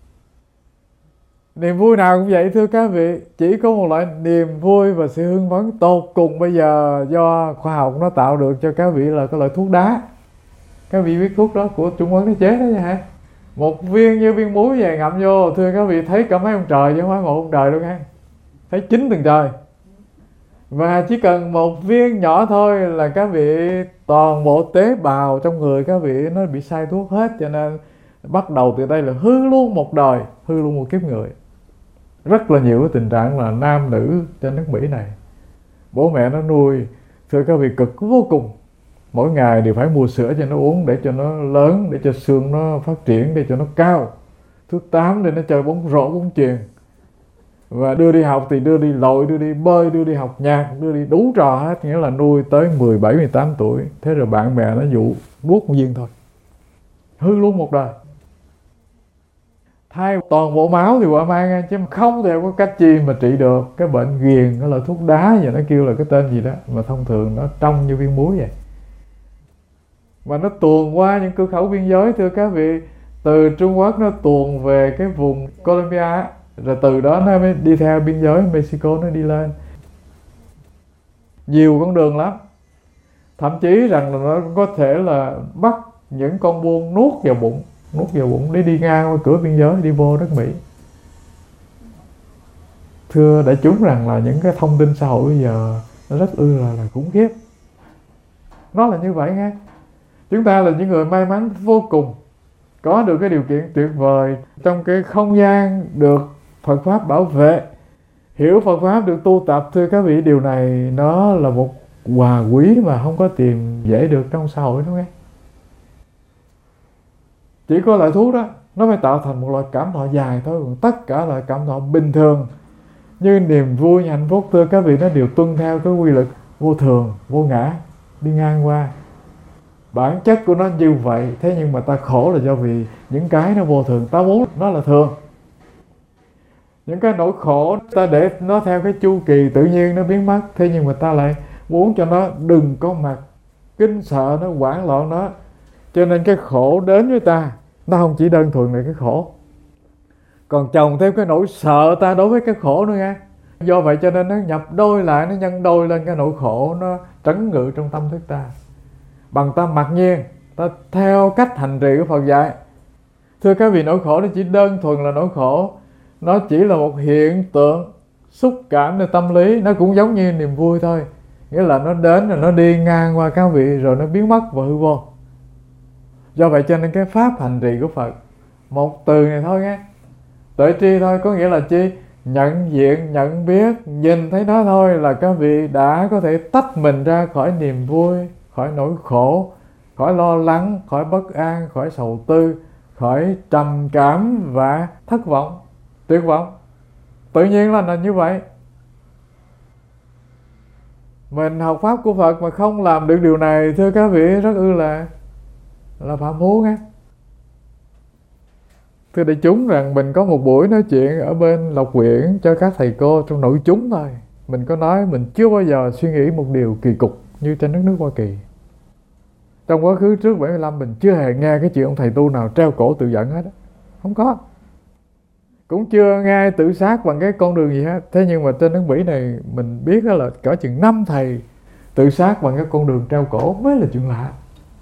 Niềm vui nào cũng vậy thưa các vị. Chỉ có một loại niềm vui và sự hưng phấn tột cùng bây giờ do khoa học nó tạo được cho các vị là cái loại thuốc đá. Các vị biết thuốc đó của Trung Quốc nó chế đó nha. Một viên như viên muối về ngậm vô, thưa các vị thấy cả mấy ông trời chứ không phải một ông trời đâu nha. Thấy chín tầng trời. Và chỉ cần một viên nhỏ thôi là các vị toàn bộ tế bào trong người các vị nó bị sai thuốc hết. Cho nên bắt đầu từ đây là hư luôn một đời, hư luôn một kiếp người. Rất là nhiều cái tình trạng là nam nữ trên nước Mỹ này, bố mẹ nó nuôi, thưa các vị cực vô cùng. Mỗi ngày đều phải mua sữa cho nó uống để cho nó lớn, để cho xương nó phát triển, để cho nó cao. Thứ tám để nó chơi bóng rổ, bóng chuyền. Và đưa đi học thì đưa đi lội, đưa đi bơi, đưa đi học nhạc, đưa đi đủ trò hết. Nghĩa là nuôi tới mười bảy, mười tám tuổi. Thế rồi bạn bè nó dụ nuốt một viên thôi, hư luôn một đời. Thay toàn bộ máu thì quả mang nha, chứ không thể có cách chi mà trị được cái bệnh ghiền, nó là thuốc đá vậy, nó kêu là cái tên gì đó mà thông thường nó trong như viên muối vậy. Và nó tuồn qua những cửa khẩu biên giới thưa các vị. Từ Trung Quốc nó tuồn về cái vùng Colombia, rồi từ đó nó mới đi theo biên giới Mexico nó đi lên. Nhiều con đường lắm. Thậm chí rằng là nó có thể là bắt những con buôn nuốt vào bụng, nuốt vào bụng để đi ngang qua cửa biên giới đi vô nước Mỹ. Thưa đại chúng rằng là những cái thông tin xã hội bây giờ nó rất ư là, là khủng khiếp. Nó là như vậy nghe. Chúng ta là những người may mắn vô cùng, có được cái điều kiện tuyệt vời trong cái không gian được Phật Pháp bảo vệ, hiểu Phật Pháp được tu tập. Thưa các vị, điều này nó là một quà quý mà không có tìm dễ được trong xã hội đâu nghe. Chỉ có loại thuốc đó nó mới tạo thành một loại cảm thọ dài thôi. Tất cả loại cảm thọ bình thường như niềm vui, hạnh phúc, thưa các vị, nó đều tuân theo cái quy luật vô thường, vô ngã, đi ngang qua. Bản chất của nó như vậy. Thế nhưng mà ta khổ là do vì những cái nó vô thường, ta muốn nó là thường. Những cái nỗi khổ ta để nó theo cái chu kỳ tự nhiên nó biến mất. Thế nhưng mà ta lại muốn cho nó đừng có mặt, kinh sợ nó, hoảng loạn nó. Cho nên cái khổ đến với ta, nó không chỉ đơn thuần là cái khổ, còn chồng thêm cái nỗi sợ ta đối với cái khổ nữa nha. Do vậy cho nên nó nhập đôi lại, nó nhân đôi lên cái nỗi khổ, nó trấn ngự trong tâm thức ta. Bằng ta mặc nhiên, ta theo cách hành trì của Phật dạy. Thưa các vị, nỗi khổ nó chỉ đơn thuần là nỗi khổ. Nó chỉ là một hiện tượng xúc cảmในtâm lý. Nó cũng giống như niềm vui thôi. Nghĩa là nó đến rồi nó đi ngang qua các vị, rồi nó biến mất và hư vô. Do vậy cho nên cái pháp hành trì của Phật, một từ này thôi nghe, tuệ tri thôi, có nghĩa là chi? Nhận diện, nhận biết, nhìn thấy nó thôi là các vị đã có thể tách mình ra khỏi niềm vui, khỏi nỗi khổ, khỏi lo lắng, khỏi bất an, khỏi sầu tư, khỏi trầm cảm và thất vọng, tuyệt vọng. Tự nhiên là, là như vậy. Mình học pháp của Phật mà không làm được điều này, thưa các vị, rất ư là là phạm phu nghe. Thưa đại chúng rằng mình có một buổi nói chuyện ở bên Lộc Quyển cho các thầy cô trong nội chúng thôi. Mình có nói mình chưa bao giờ suy nghĩ một điều kỳ cục như trên đất nước Hoa Kỳ. Trong quá khứ trước bảy mươi lăm mình chưa hề nghe cái chuyện ông thầy tu nào treo cổ tự giận hết. Không có. Cũng chưa nghe tự sát bằng cái con đường gì hết. Thế nhưng mà trên nước Mỹ này mình biết là cỡ chừng năm thầy tự sát bằng cái con đường treo cổ mới là chuyện lạ.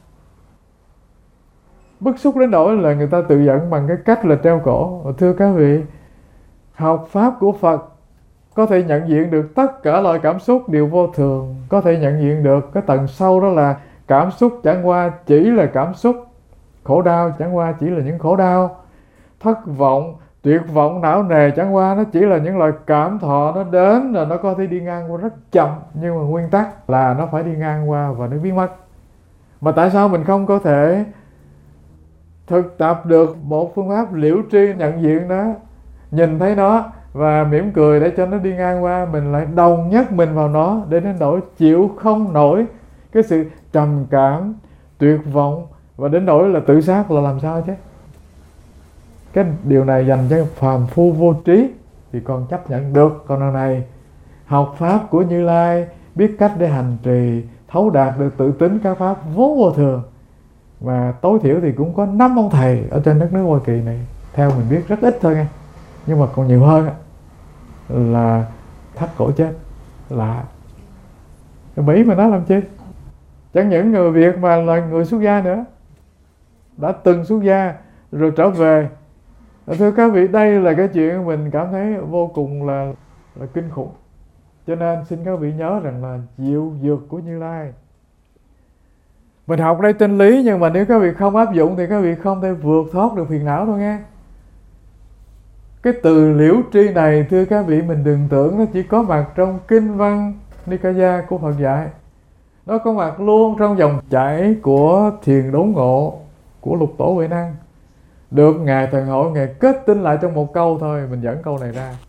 Bức xúc đến nỗi là người ta tự giận bằng cái cách là treo cổ. Thưa các vị, học pháp của Phật có thể nhận diện được tất cả loại cảm xúc đều vô thường. Có thể nhận diện được cái tầng sâu đó là cảm xúc chẳng qua chỉ là cảm xúc, khổ đau chẳng qua chỉ là những khổ đau, thất vọng, tuyệt vọng, não nề chẳng qua nó chỉ là những loại cảm thọ, nó đến rồi nó có thể đi ngang qua rất chậm, nhưng mà nguyên tắc là nó phải đi ngang qua và nó biến mất. Mà tại sao mình không có thể thực tập được một phương pháp liễu tri nhận diện đó, nhìn thấy nó và mỉm cười để cho nó đi ngang qua, mình lại đồng nhất mình vào nó để đến nỗi chịu không nổi cái sự trầm cảm, tuyệt vọng và đến nỗi là tự sát là làm sao chứ? Cái điều này dành cho phàm phu vô trí thì còn chấp nhận được. Còn lần này học pháp của Như Lai, biết cách để hành trì, thấu đạt được tự tính các pháp vốn vô thường, mà tối thiểu thì cũng có năm ông thầy ở trên đất nước Hoa Kỳ này, theo mình biết rất ít thôi nghe, nhưng mà còn nhiều hơn là thắt cổ chết. Lạ. Ở Mỹ mà nói làm chi? Chẳng những người Việt mà là người xuất gia nữa, đã từng xuất gia rồi trở về. Thưa các vị, đây là cái chuyện mình cảm thấy vô cùng là, là kinh khủng. Cho nên xin các vị nhớ rằng là diệu dược của Như Lai. Mình học đây chân lý, nhưng mà nếu các vị không áp dụng thì các vị không thể vượt thoát được phiền não đâu nghe. Cái từ liễu tri này, thưa các vị, mình đừng tưởng nó chỉ có mặt trong kinh văn Nikaya của Phật dạy. Nó có mặt luôn trong dòng chảy của thiền đốn ngộ của Lục Tổ Huệ Năng. Được Ngài Thần Hội Ngài kết tinh lại trong một câu thôi. Mình dẫn câu này ra.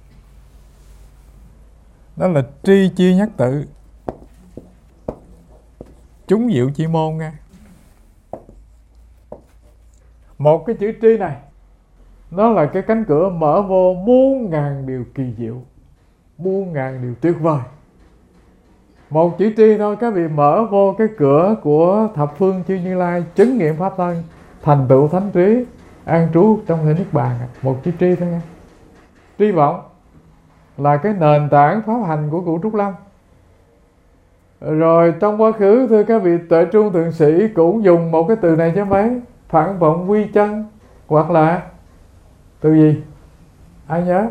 Đó là tri chi nhất tự, chúng diệu chi môn nghe. Một cái chữ tri này, nó là cái cánh cửa mở vô muôn ngàn điều kỳ diệu, muôn ngàn điều tuyệt vời. Một chữ tri thôi, các vị mở vô cái cửa của thập phương chư Như Lai, chứng nghiệm pháp thân, thành tựu thánh trí, an trú trong thể niết bàn. Một chữ tri thôi nghe. Tri vọng là cái nền tảng pháp hành của cụ Trúc Lâm. Rồi trong quá khứ, thưa các vị, Tuệ Trung Thượng Sĩ cũng dùng một cái từ này chứ mấy, phản vọng quy chân, hoặc là từ gì? Ai nhớ?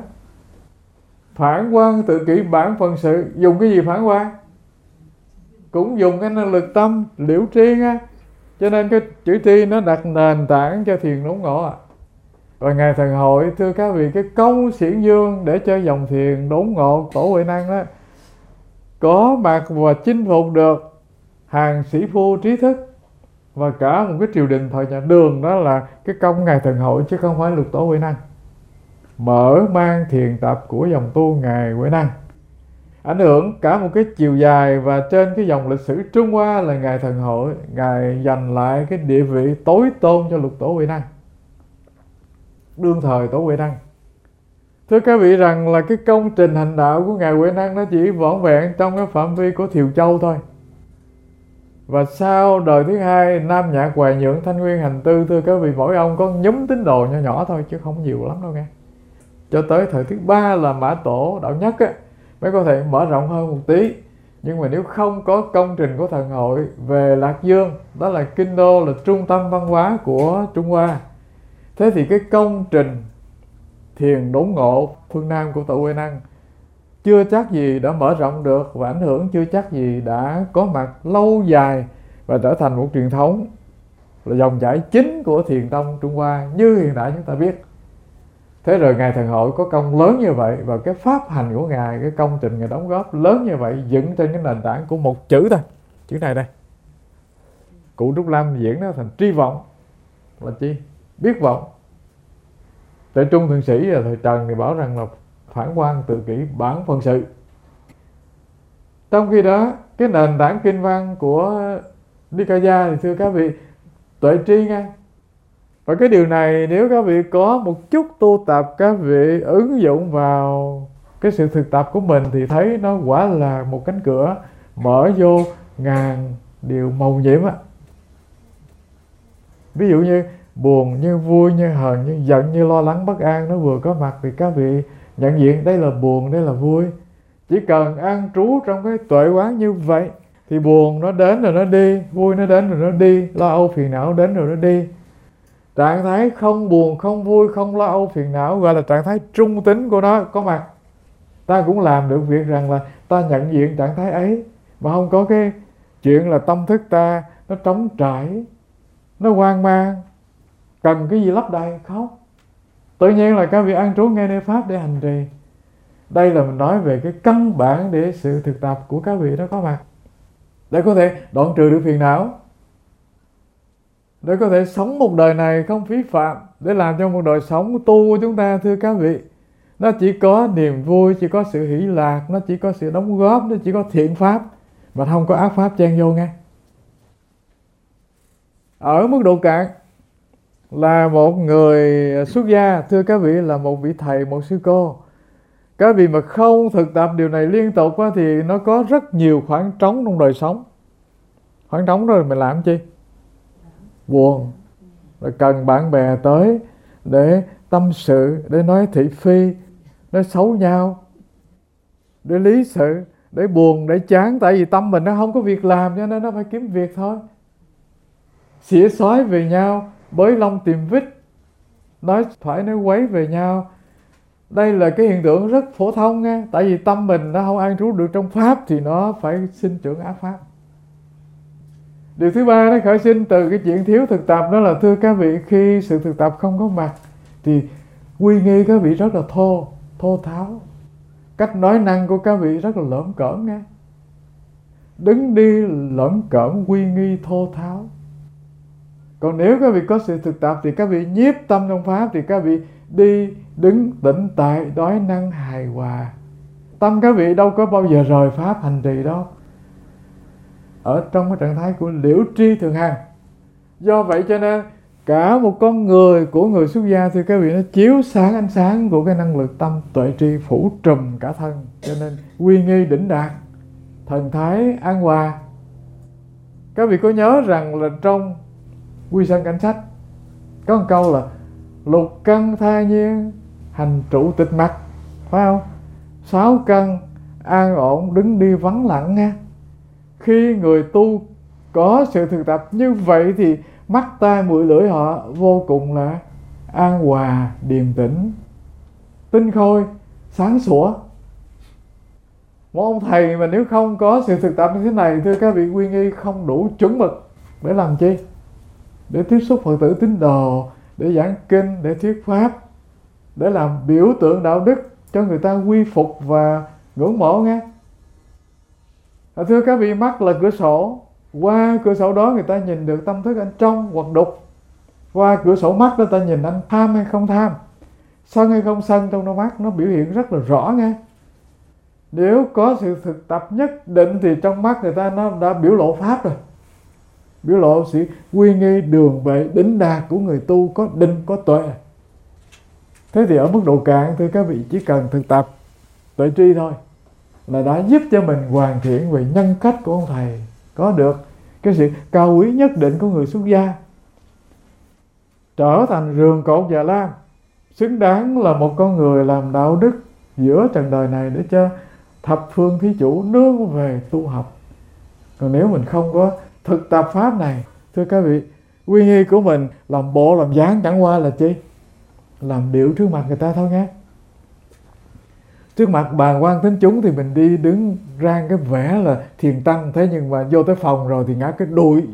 Phản quan tự kỷ bản phận sự. Dùng cái gì phản quan? Cũng dùng cái năng lực tâm, liễu tri á. Cho nên cái chữ tri nó đặt nền tảng cho thiền đốn ngộ à. Và Ngài Thần Hội, thưa các vị, cái công xiển dương để cho dòng thiền đốn ngộ Tổ Huệ Năng đó có mặt và chinh phục được hàng sĩ phu trí thức và cả một cái triều đình thời nhà Đường. Đó là cái công Ngài Thần Hội chứ không phải Lục Tổ Huệ Năng. Mở mang thiền tập của dòng tu Ngài Huệ Năng, ảnh hưởng cả một cái chiều dài, và trên cái dòng lịch sử Trung Hoa là Ngài Thần Hội, Ngài dành lại cái địa vị tối tôn cho Lục Tổ Huệ Năng, đương thời Tổ Huệ Năng. Thưa các vị rằng là cái công trình hành đạo của Ngài Huệ Năng nó chỉ vỏn vẹn trong cái phạm vi của Thiều Châu thôi. Và sau đời thứ hai, Nam Nhạc Hoài Nhượng Thanh Nguyên Hành Tư, thưa các vị, mỗi ông có nhóm tín đồ nhỏ nhỏ thôi chứ không nhiều lắm đâu nghe. Cho tới thời thứ ba là Mã Tổ Đạo Nhất á, mới có thể mở rộng hơn một tí. Nhưng mà nếu không có công trình của Thần Hội về Lạc Dương, đó là kinh đô, là trung tâm văn hóa của Trung Hoa, thế thì cái công trình thiền đốn ngộ phương Nam của Tổ Huệ Năng chưa chắc gì đã mở rộng được, và ảnh hưởng chưa chắc gì đã có mặt lâu dài và trở thành một truyền thống, là dòng chảy chính của thiền tông Trung Hoa như hiện tại chúng ta biết. Thế rồi Ngài Thần Hội có công lớn như vậy, và cái pháp hành của Ngài, cái công trình Ngài đóng góp lớn như vậy, dựng trên cái nền tảng của một chữ thôi, chữ này đây. Cụ Trúc Lâm diễn nó thành tri vọng, là chi? Biết vọng. Tuệ Trung Thượng Sĩ là thời Trần thì bảo rằng là phản quan tự kỷ bản phận sự. Trong khi đó, cái nền tảng kinh văn của Nikaya thì thưa các vị, tuệ tri nghe. Và cái điều này nếu các vị có một chút tu tập, các vị ứng dụng vào cái sự thực tập của mình thì thấy nó quả là một cánh cửa mở vô ngàn điều màu nhiệm á. Ví dụ như buồn, như vui, như hờn, như giận, như lo lắng, bất an, nó vừa có mặt thì các vị nhận diện đây là buồn, đây là vui. Chỉ cần an trú trong cái tuệ quán như vậy thì buồn nó đến rồi nó đi, vui nó đến rồi nó đi, lo âu phiền não đến rồi nó đi. Trạng thái không buồn, không vui, không lo âu phiền não gọi là trạng thái trung tính của nó có mặt. Ta cũng làm được việc rằng là ta nhận diện trạng thái ấy, mà không có cái chuyện là tâm thức ta nó trống trải, nó hoang mang, cần cái gì lấp đầy, không. Tự nhiên là các vị an trú ngay nơi pháp để hành trì. Đây là mình nói về cái căn bản để sự thực tập của các vị nó có mặt, để có thể đoạn trừ được phiền não, để có thể sống một đời này không phí phạm, để làm cho một đời sống tu của chúng ta, thưa các vị, Nó chỉ có niềm vui, chỉ có sự hỷ lạc, nó chỉ có sự đóng góp, nó chỉ có thiện pháp, mà không có ác pháp chen vô nghe. Ở mức độ cạn là một người xuất gia, thưa các vị, là một vị thầy, một sư cô. Các vị mà không thực tập điều này liên tục á, thì nó có rất nhiều khoảng trống trong đời sống. Khoảng trống rồi mình làm chi? Buồn. Rồi cần bạn bè tới để tâm sự, để nói thị phi, nói xấu nhau, để lý sự, để buồn, để chán. Tại vì tâm mình nó không có việc làm, cho nên nó phải kiếm việc thôi. Xỉa xói về nhau, bới lông tìm vít, nói thoại nói quấy về nhau. Đây là cái hiện tượng rất phổ thông nha. Tại vì tâm mình nó không an trú được trong Pháp thì nó phải sinh trưởng ác Pháp. Điều thứ ba nó khởi sinh từ cái chuyện thiếu thực tập, đó là thưa các vị, khi sự thực tập không có mặt thì quy nghi các vị rất là thô, thô tháo. Cách nói năng của các vị rất là lởm cởm nha. Đứng đi lởm cởm, quy nghi thô tháo. Còn nếu các vị có sự thực tập thì các vị nhiếp tâm trong Pháp, thì các vị đi đứng tĩnh tại, nói năng hài hòa. Tâm các vị đâu có bao giờ rời Pháp hành trì đâu. Ở trong cái trạng thái của liễu tri thường hằng. Do vậy cho nên cả một con người của người xuất gia thì các vị nó chiếu sáng ánh sáng của cái năng lực tâm tuệ tri phủ trùm cả thân. Cho nên uy nghi đỉnh đạt, thần thái an hòa. Các vị có nhớ rằng là trong Quy Sơn Cảnh Sách có một câu là lục căn tha nhiên, hành trụ tịch mặc, phải không? Sáu căn an ổn, đứng đi vắng lặng nha. Khi người tu có sự thực tập như vậy thì mắt tai mũi lưỡi họ vô cùng là an hòa, điềm tĩnh, tinh khôi, sáng sủa. Một ông thầy mà nếu không có sự thực tập như thế này, thưa các vị, quy nghi không đủ chuẩn mực để làm chi? Để tiếp xúc Phật tử tín đồ, để giảng kinh, để thuyết pháp, để làm biểu tượng đạo đức cho người ta quy phục và ngưỡng mộ nghe. À, thưa các vị, mắt là cửa sổ. Qua cửa sổ đó người ta nhìn được tâm thức anh trong hoặc đục. Qua cửa sổ mắt đó ta nhìn anh tham hay không tham, sân hay không sân trong đôi mắt, nó biểu hiện rất là rõ nghe. Nếu có sự thực tập nhất định thì trong mắt người ta nó đã biểu lộ Pháp rồi, biểu lộ sự quy nghi đường vệ đỉnh đạt của người tu có định có tuệ. Thế thì ở mức độ cạn, thưa các vị, chỉ cần thực tập tuệ tri thôi là đã giúp cho mình hoàn thiện về nhân cách của ông thầy, có được cái sự cao quý nhất định của người xuất gia, trở thành rường cột Già Lam, xứng đáng là một con người làm đạo đức giữa trần đời này để cho thập phương thí chủ nương về tu học. Còn nếu mình không có thực tập pháp này, thưa các vị, quy nghi của mình làm bộ làm dáng chẳng qua là chi? Làm điệu trước mặt người ta thôi nghe. Trước mặt bàn quan tín chúng thì mình đi đứng rang cái vẻ là thiền tăng, thế nhưng mà vô tới phòng rồi thì ngã cái đùi,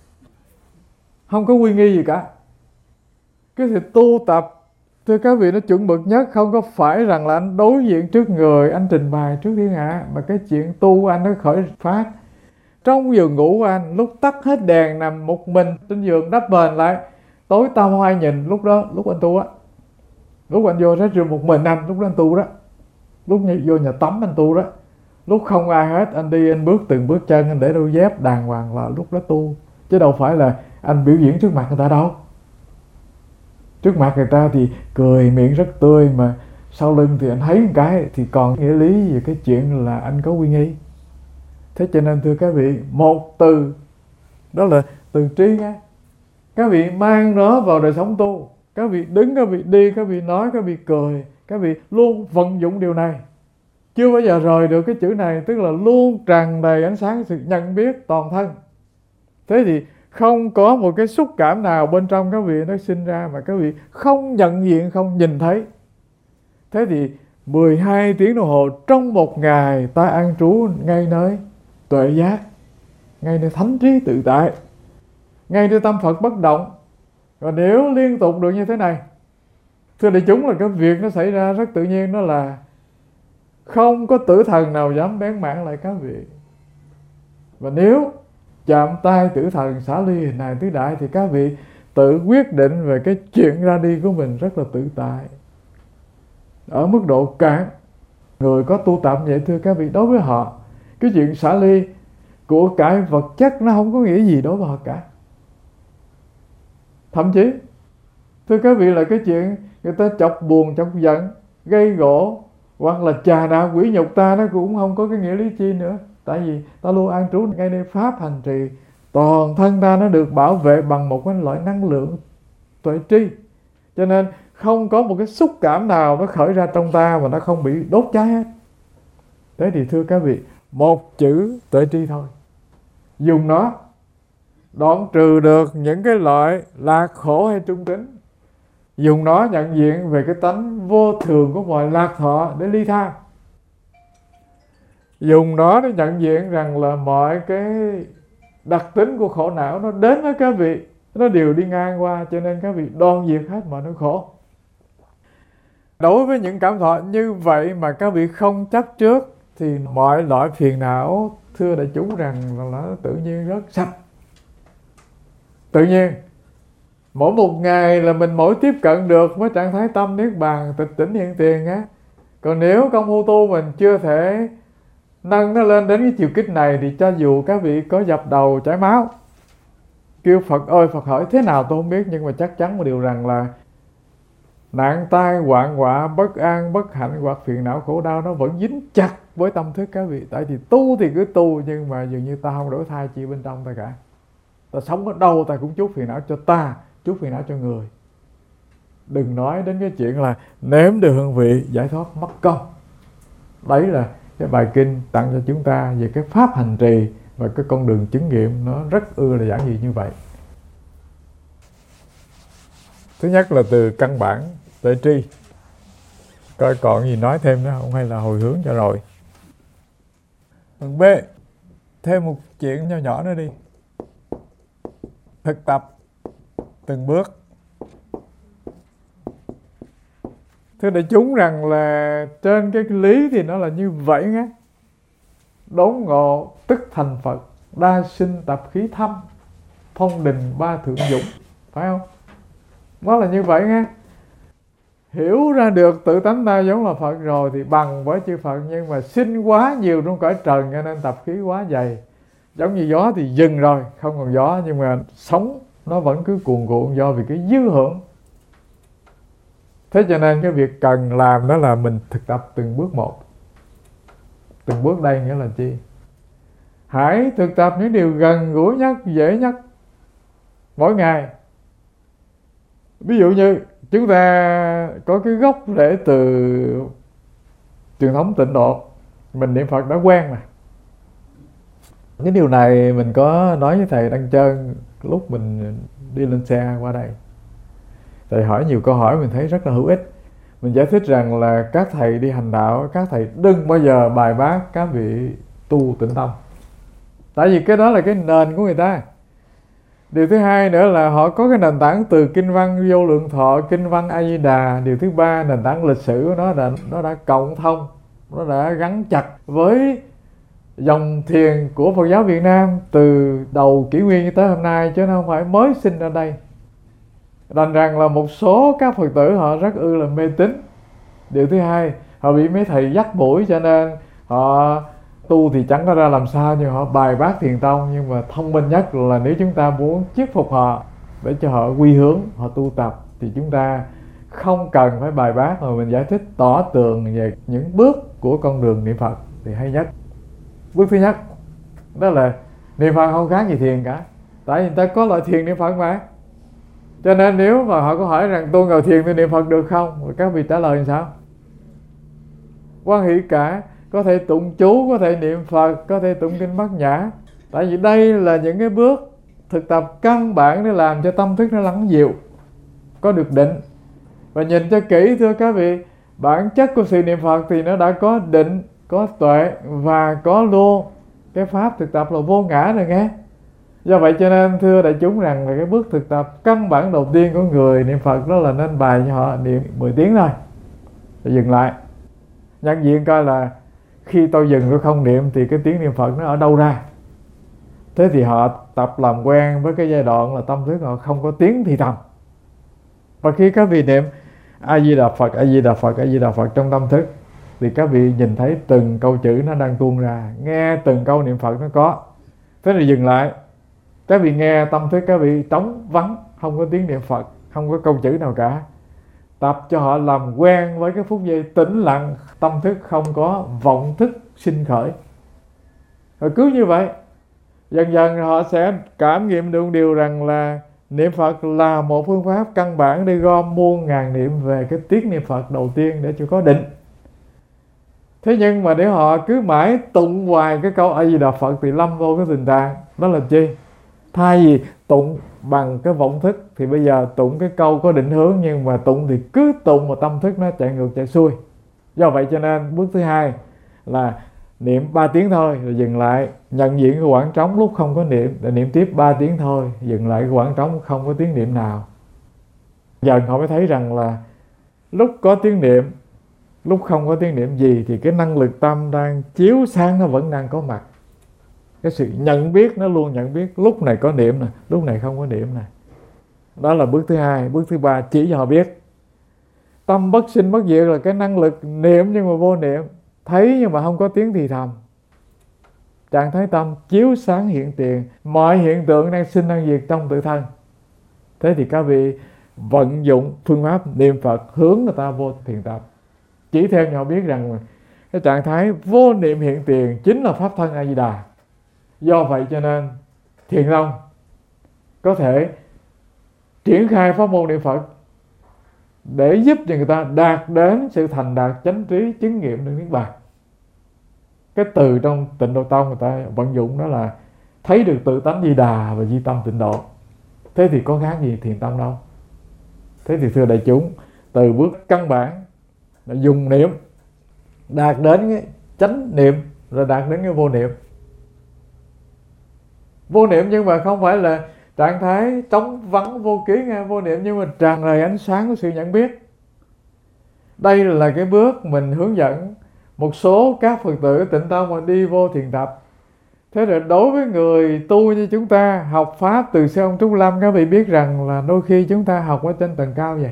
không có quy nghi gì cả. Cái sự tu tập, thưa các vị, nó chuẩn mực nhất không có phải rằng là anh đối diện trước người, anh trình bày trước thiên hạ, mà cái chuyện tu anh nó khởi phát trong giường ngủ của anh, lúc tắt hết đèn, nằm một mình trên giường đắp bền lại, tối tăm không ai nhìn, lúc đó lúc anh tu á, lúc anh vô rách rừng một mình anh, lúc đó anh tu đó, lúc vô nhà tắm anh tu đó, lúc không ai hết anh đi, anh bước từng bước chân, anh để đôi dép đàng hoàng là lúc đó tu, chứ đâu phải là anh biểu diễn trước mặt người ta đâu. Trước mặt người ta thì cười miệng rất tươi, mà sau lưng thì anh thấy một cái thì còn nghĩa lý về cái chuyện là anh có quy nghi. Thế cho nên thưa các vị, một từ đó là từ tri nghe. Các vị mang nó vào đời sống tu, các vị đứng, các vị đi, các vị nói, các vị cười, các vị luôn vận dụng điều này, chưa bao giờ rời được cái chữ này, tức là luôn tràn đầy ánh sáng sự nhận biết toàn thân. Thế thì không có một cái xúc cảm nào bên trong các vị nó sinh ra mà các vị không nhận diện, không nhìn thấy. Thế thì mười hai tiếng đồng hồ trong một ngày ta an trú ngay nơi tuệ giác, ngay nơi thánh trí tự tại, ngay nơi tâm Phật bất động. Và nếu liên tục được như thế này, thưa đại chúng, là cái việc nó xảy ra rất tự nhiên, đó là không có tử thần nào dám bén mảng lại các vị. Và nếu chạm tay tử thần xả ly hình hài tứ đại thì các vị tự quyết định về cái chuyện ra đi của mình rất là tự tại. ở mức độ cạn. Người có tu tập vậy thưa các vị, đối với họ cái chuyện xả ly của cải vật chất nó không có nghĩa gì đối với họ cả. Thậm chí thưa các vị là cái chuyện người ta chọc buồn chọc giận gây gỗ hoặc là chà đạp quỷ nhục ta, nó cũng không có cái nghĩa lý chi nữa. Tại vì ta luôn an trú ngay nơi pháp hành trì, toàn thân ta nó được bảo vệ bằng một cái loại năng lượng tuệ tri, cho nên không có một cái xúc cảm nào nó khởi ra trong ta mà nó không bị đốt cháy hết. Thế thì thưa các vị, một chữ tuệ tri thôi, dùng nó đoạn trừ được những cái loại lạc khổ hay trung tính, dùng nó nhận diện về cái tánh vô thường của mọi lạc thọ để ly tham, dùng nó để nhận diện rằng là mọi cái đặc tính của khổ não nó đến với các vị, nó đều đi ngang qua, cho nên các vị đoan diệt hết mọi nỗi khổ. Đối với những cảm thọ như vậy mà các vị không chấp trước thì mọi loại phiền não thưa đại chúng rằng là nó tự nhiên rất sạch. Tự nhiên mỗi một ngày là mình mỗi tiếp cận được với trạng thái tâm niết bàn tịch tỉnh hiện tiền á. Còn nếu công phu tu mình chưa thể nâng nó lên đến cái chiều kích này thì cho dù các vị có dập đầu chảy máu, kêu Phật ơi Phật hỏi thế nào tôi không biết, nhưng mà chắc chắn một điều rằng là nạn tai hoạn họa bất an bất hạnh hoặc phiền não khổ đau nó vẫn dính chặt với tâm thức các vị. Tại vì tu thì cứ tu, nhưng mà dường như ta không đổi thay chi bên trong ta cả. Ta sống ở đâu ta cũng chuốc phiền não cho ta, chuốc phiền não cho người. Đừng nói đến cái chuyện là nếm được hương vị giải thoát mất công. Đấy là cái bài kinh tặng cho chúng ta về cái pháp hành trì và cái con đường chứng nghiệm, nó rất ưa là giản dị như vậy. Thứ nhất là từ căn bản tuệ tri. Coi còn gì nói thêm nữa không hay là hồi hướng cho rồi. Phần B, thêm một chuyện nhỏ nhỏ nữa đi. Thực tập từng bước. Thưa đại chúng rằng là trên cái lý thì nó là như vậy nhé. Đốn ngộ tức thành Phật, đa sinh tập khí thâm, phong đình ba thượng dũng. Phải không? Nó là như vậy nghe. Hiểu ra được tự tánh ta giống là Phật rồi thì bằng với chư Phật, nhưng mà sinh quá nhiều trong cõi trần cho nên tập khí quá dày. Giống như gió thì dừng rồi, không còn gió, nhưng mà sống nó vẫn cứ cuồn cuộn do vì cái dư hưởng. Thế cho nên cái việc cần làm đó là mình thực tập từng bước một. Từng bước đây nghĩa là chi? Hãy thực tập những điều gần gũi nhất, dễ nhất mỗi ngày. Ví dụ như chúng ta có cái gốc rễ từ truyền thống Tịnh Độ, mình niệm Phật đã quen mà. Cái điều này mình có nói với thầy Đăng Trơn lúc mình đi lên xe qua đây. Thầy hỏi nhiều câu hỏi mình thấy rất là hữu ích. Mình giải thích rằng là các thầy đi hành đạo, các thầy đừng bao giờ bài bác các vị tu tịnh tâm. Tại vì cái đó là cái nền của người ta. Điều thứ hai nữa là họ có cái nền tảng từ kinh văn Vô Lượng Thọ, kinh văn A Di Đà. Điều thứ ba, nền tảng lịch sử của nó đã, nó đã cộng thông, nó đã gắn chặt với dòng thiền của Phật giáo Việt Nam từ đầu kỷ nguyên tới hôm nay, chứ nó không phải mới sinh ra đây. Đành rằng là một số các Phật tử họ rất ư là mê tín. Điều thứ hai, họ bị mấy thầy dắt mũi cho nên họ tu thì chẳng có ra làm sao, nhưng họ bài bác thiền tông. Nhưng mà thông minh nhất là nếu chúng ta muốn thuyết phục họ để cho họ quy hướng, họ tu tập, thì chúng ta không cần phải bài bác mà mình giải thích tỏ tường về những bước của con đường niệm Phật thì hay nhất. Bước thứ nhất đó là niệm Phật không khác gì thiền cả, tại vì người ta có loại thiền niệm Phật mà. Cho nên nếu mà họ có hỏi rằng tôi ngồi thiền tôi niệm Phật được không, rồi các vị trả lời làm sao? Quan hỷ cả, có thể tụng chú, có thể niệm Phật, có thể tụng kinh Bát Nhã. Tại vì đây là những cái bước thực tập căn bản để làm cho tâm thức nó lắng dịu, có được định. Và nhìn cho kỹ thưa các vị, bản chất của sự niệm Phật thì nó đã có định, có tuệ và có luôn cái pháp thực tập là vô ngã rồi nghe. Do vậy cho nên thưa đại chúng rằng là cái bước thực tập căn bản đầu tiên của người niệm Phật đó là nên bài cho họ niệm mười tiếng thôi, rồi dừng lại. Nhận diện coi là khi tôi dừng tôi không niệm thì cái tiếng niệm Phật nó ở đâu ra. Thế thì họ tập làm quen với cái giai đoạn là tâm thức họ không có tiếng thì thầm. Và khi các vị niệm A Di Đà Phật, A Di Đà Phật, A Di Đà Phật trong tâm thức, thì các vị nhìn thấy từng câu chữ nó đang tuôn ra, nghe từng câu niệm Phật nó có. Thế thì dừng lại, các vị nghe tâm thức các vị trống vắng, không có tiếng niệm Phật, không có câu chữ nào cả. Tập cho họ làm quen với cái phút giây tĩnh lặng, tâm thức không có vọng thức sinh khởi. Rồi cứ như vậy, dần dần họ sẽ cảm nghiệm được điều rằng là niệm Phật là một phương pháp căn bản để gom muôn ngàn niệm về cái tiếng niệm Phật đầu tiên để cho có định. Thế nhưng mà để họ cứ mãi tụng hoài cái câu A Di Đà Phật thì lâm vô cái tình trạng đó là chi? Thay vì tụng bằng cái vọng thức thì bây giờ tụng cái câu có định hướng, nhưng mà tụng thì cứ tụng mà tâm thức nó chạy ngược chạy xuôi. Do vậy cho nên bước thứ hai là niệm ba tiếng thôi rồi dừng lại, nhận diện cái khoảng trống lúc không có niệm, rồi niệm tiếp ba tiếng thôi, dừng lại cái khoảng trống không có tiếng niệm nào. Giờ họ mới thấy rằng là lúc có tiếng niệm, lúc không có tiếng niệm gì thì cái năng lực tâm đang chiếu sáng nó vẫn đang có mặt. Cái sự nhận biết nó luôn nhận biết lúc này có niệm nè, lúc này không có niệm nè. Đó là bước thứ hai. Bước thứ ba chỉ cho họ biết tâm bất sinh bất diệt là cái năng lực niệm nhưng mà vô niệm, thấy nhưng mà không có tiếng thì thầm. Trạng thái tâm chiếu sáng hiện tiền, mọi hiện tượng đang sinh đang diệt trong tự thân. Thế thì các vị vận dụng phương pháp niệm Phật hướng người ta vô thiền tập, chỉ theo nhau biết rằng cái trạng thái vô niệm hiện tiền chính là pháp thân A Di Đà. Do vậy cho nên Thiền Tông có thể triển khai pháp môn niệm Phật để giúp cho người ta đạt đến sự thành đạt chánh trí chứng nghiệm được niết bàn. Cái từ trong Tịnh Độ Tông người ta vận dụng đó là thấy được tự tánh Di Đà và di tâm tịnh độ. Thế thì có khác gì Thiền Tông đâu. Thế thì thưa đại chúng, từ bước căn bản là dùng niệm đạt đến cái chánh niệm, rồi đạt đến cái vô niệm. Vô niệm nhưng mà không phải là trạng thái trống vắng vô ký nghe, vô niệm nhưng mà tràn đầy ánh sáng của sự nhận biết. Đây là cái bước mình hướng dẫn một số các Phật tử Tịnh Tông mà đi vô thiền tập. Thế rồi đối với người tu như chúng ta học pháp từ sư ông Trúc Lâm, các vị biết rằng là đôi khi chúng ta học ở trên tầng cao vậy.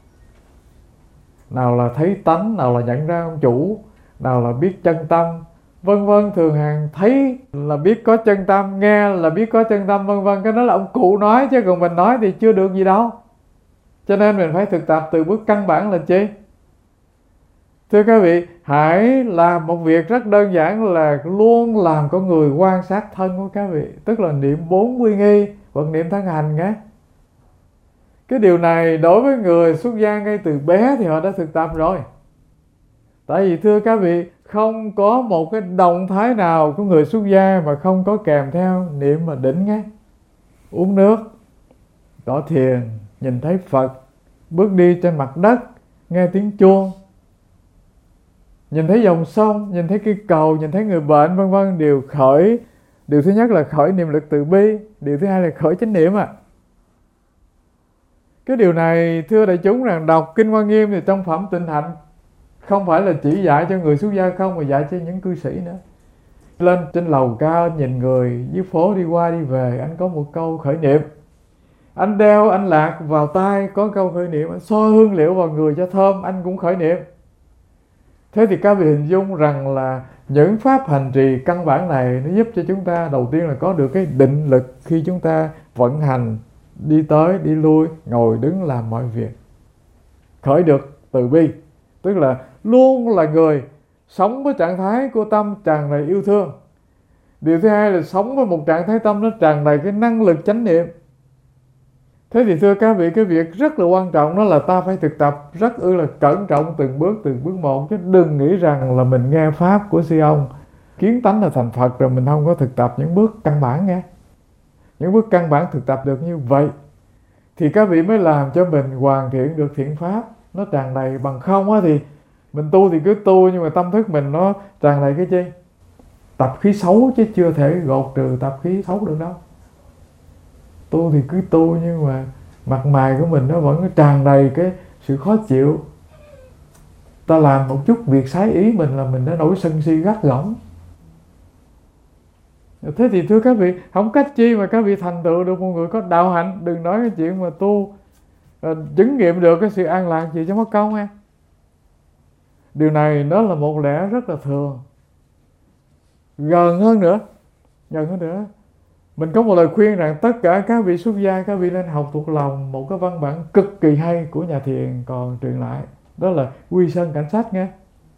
Nào là thấy tánh, nào là nhận ra ông chủ, nào là biết chân tâm, vân vân. Thường hàng thấy là biết có chân tâm, nghe là biết có chân tâm, vân vân. Cái đó là ông cụ nói, chứ còn mình nói thì chưa được gì đâu. Cho nên mình phải thực tập từ bước căn bản là chi? Thưa các vị, hãy làm một việc rất đơn giản là luôn làm con người quan sát thân của các vị. Tức là niệm bốn quy nghi hoặc niệm thân hành nhé. Cái điều này đối với người xuất gia ngay từ bé thì họ đã thực tập rồi. Tại vì thưa các vị, không có một cái động thái nào của người xuất gia mà không có kèm theo niệm mà đỉnh nhé. Uống nước, tỏ thiền, nhìn thấy Phật, bước đi trên mặt đất, nghe tiếng chuông, nhìn thấy dòng sông, nhìn thấy cây cầu, nhìn thấy người bệnh, vân vân, đều khởi. Điều thứ nhất là khởi niệm lực từ bi, điều thứ hai là khởi chánh niệm à. Cái điều này thưa đại chúng rằng đọc Kinh Hoa Nghiêm thì trong phẩm Tịnh Hạnh không phải là chỉ dạy cho người xuất gia không, mà dạy cho những cư sĩ nữa. Lên trên lầu cao nhìn người dưới phố đi qua đi về, anh có một câu khởi niệm. Anh đeo anh lạc vào tai có câu khởi niệm, anh xoa hương liệu vào người cho thơm, anh cũng khởi niệm. Thế thì các vị hình dung rằng là những pháp hành trì căn bản này nó giúp cho chúng ta đầu tiên là có được cái định lực khi chúng ta vận hành, đi tới, đi lui, ngồi đứng làm mọi việc. Khởi được từ bi, tức là luôn là người sống với trạng thái của tâm tràn đầy yêu thương. Điều thứ hai là sống với một trạng thái tâm nó tràn đầy cái năng lực chánh niệm. Thế thì thưa các vị, cái việc rất là quan trọng đó là ta phải thực tập rất ư là cẩn trọng từng bước từng bước một, chứ đừng nghĩ rằng là mình nghe pháp của sư ông kiến tánh là thành Phật rồi mình không có thực tập những bước căn bản nghe. Những bước căn bản thực tập được như vậy thì các vị mới làm cho mình hoàn thiện được thiện pháp nó tràn đầy. Bằng không á thì mình tu thì cứ tu nhưng mà tâm thức mình nó tràn đầy cái chi? Tập khí xấu, chứ chưa thể gột trừ tập khí xấu được đâu. Tu thì cứ tu nhưng mà mặt mày của mình nó vẫn tràn đầy cái sự khó chịu. Ta làm một chút việc trái ý mình là mình đã nổi sân si gắt gỏng. Thế thì thưa các vị, không cách chi mà các vị thành tựu được một người có đạo hạnh. Đừng nói cái chuyện mà tu chứng nghiệm được cái sự an lạc gì cho mất công em. Điều này nó là một lẽ rất là thường. Gần hơn nữa, gần hơn nữa, mình có một lời khuyên rằng tất cả các vị xuất gia, các vị nên học thuộc lòng một cái văn bản cực kỳ hay của nhà thiền còn truyền lại. Đó là Quy Sơn Cảnh Sách nghe.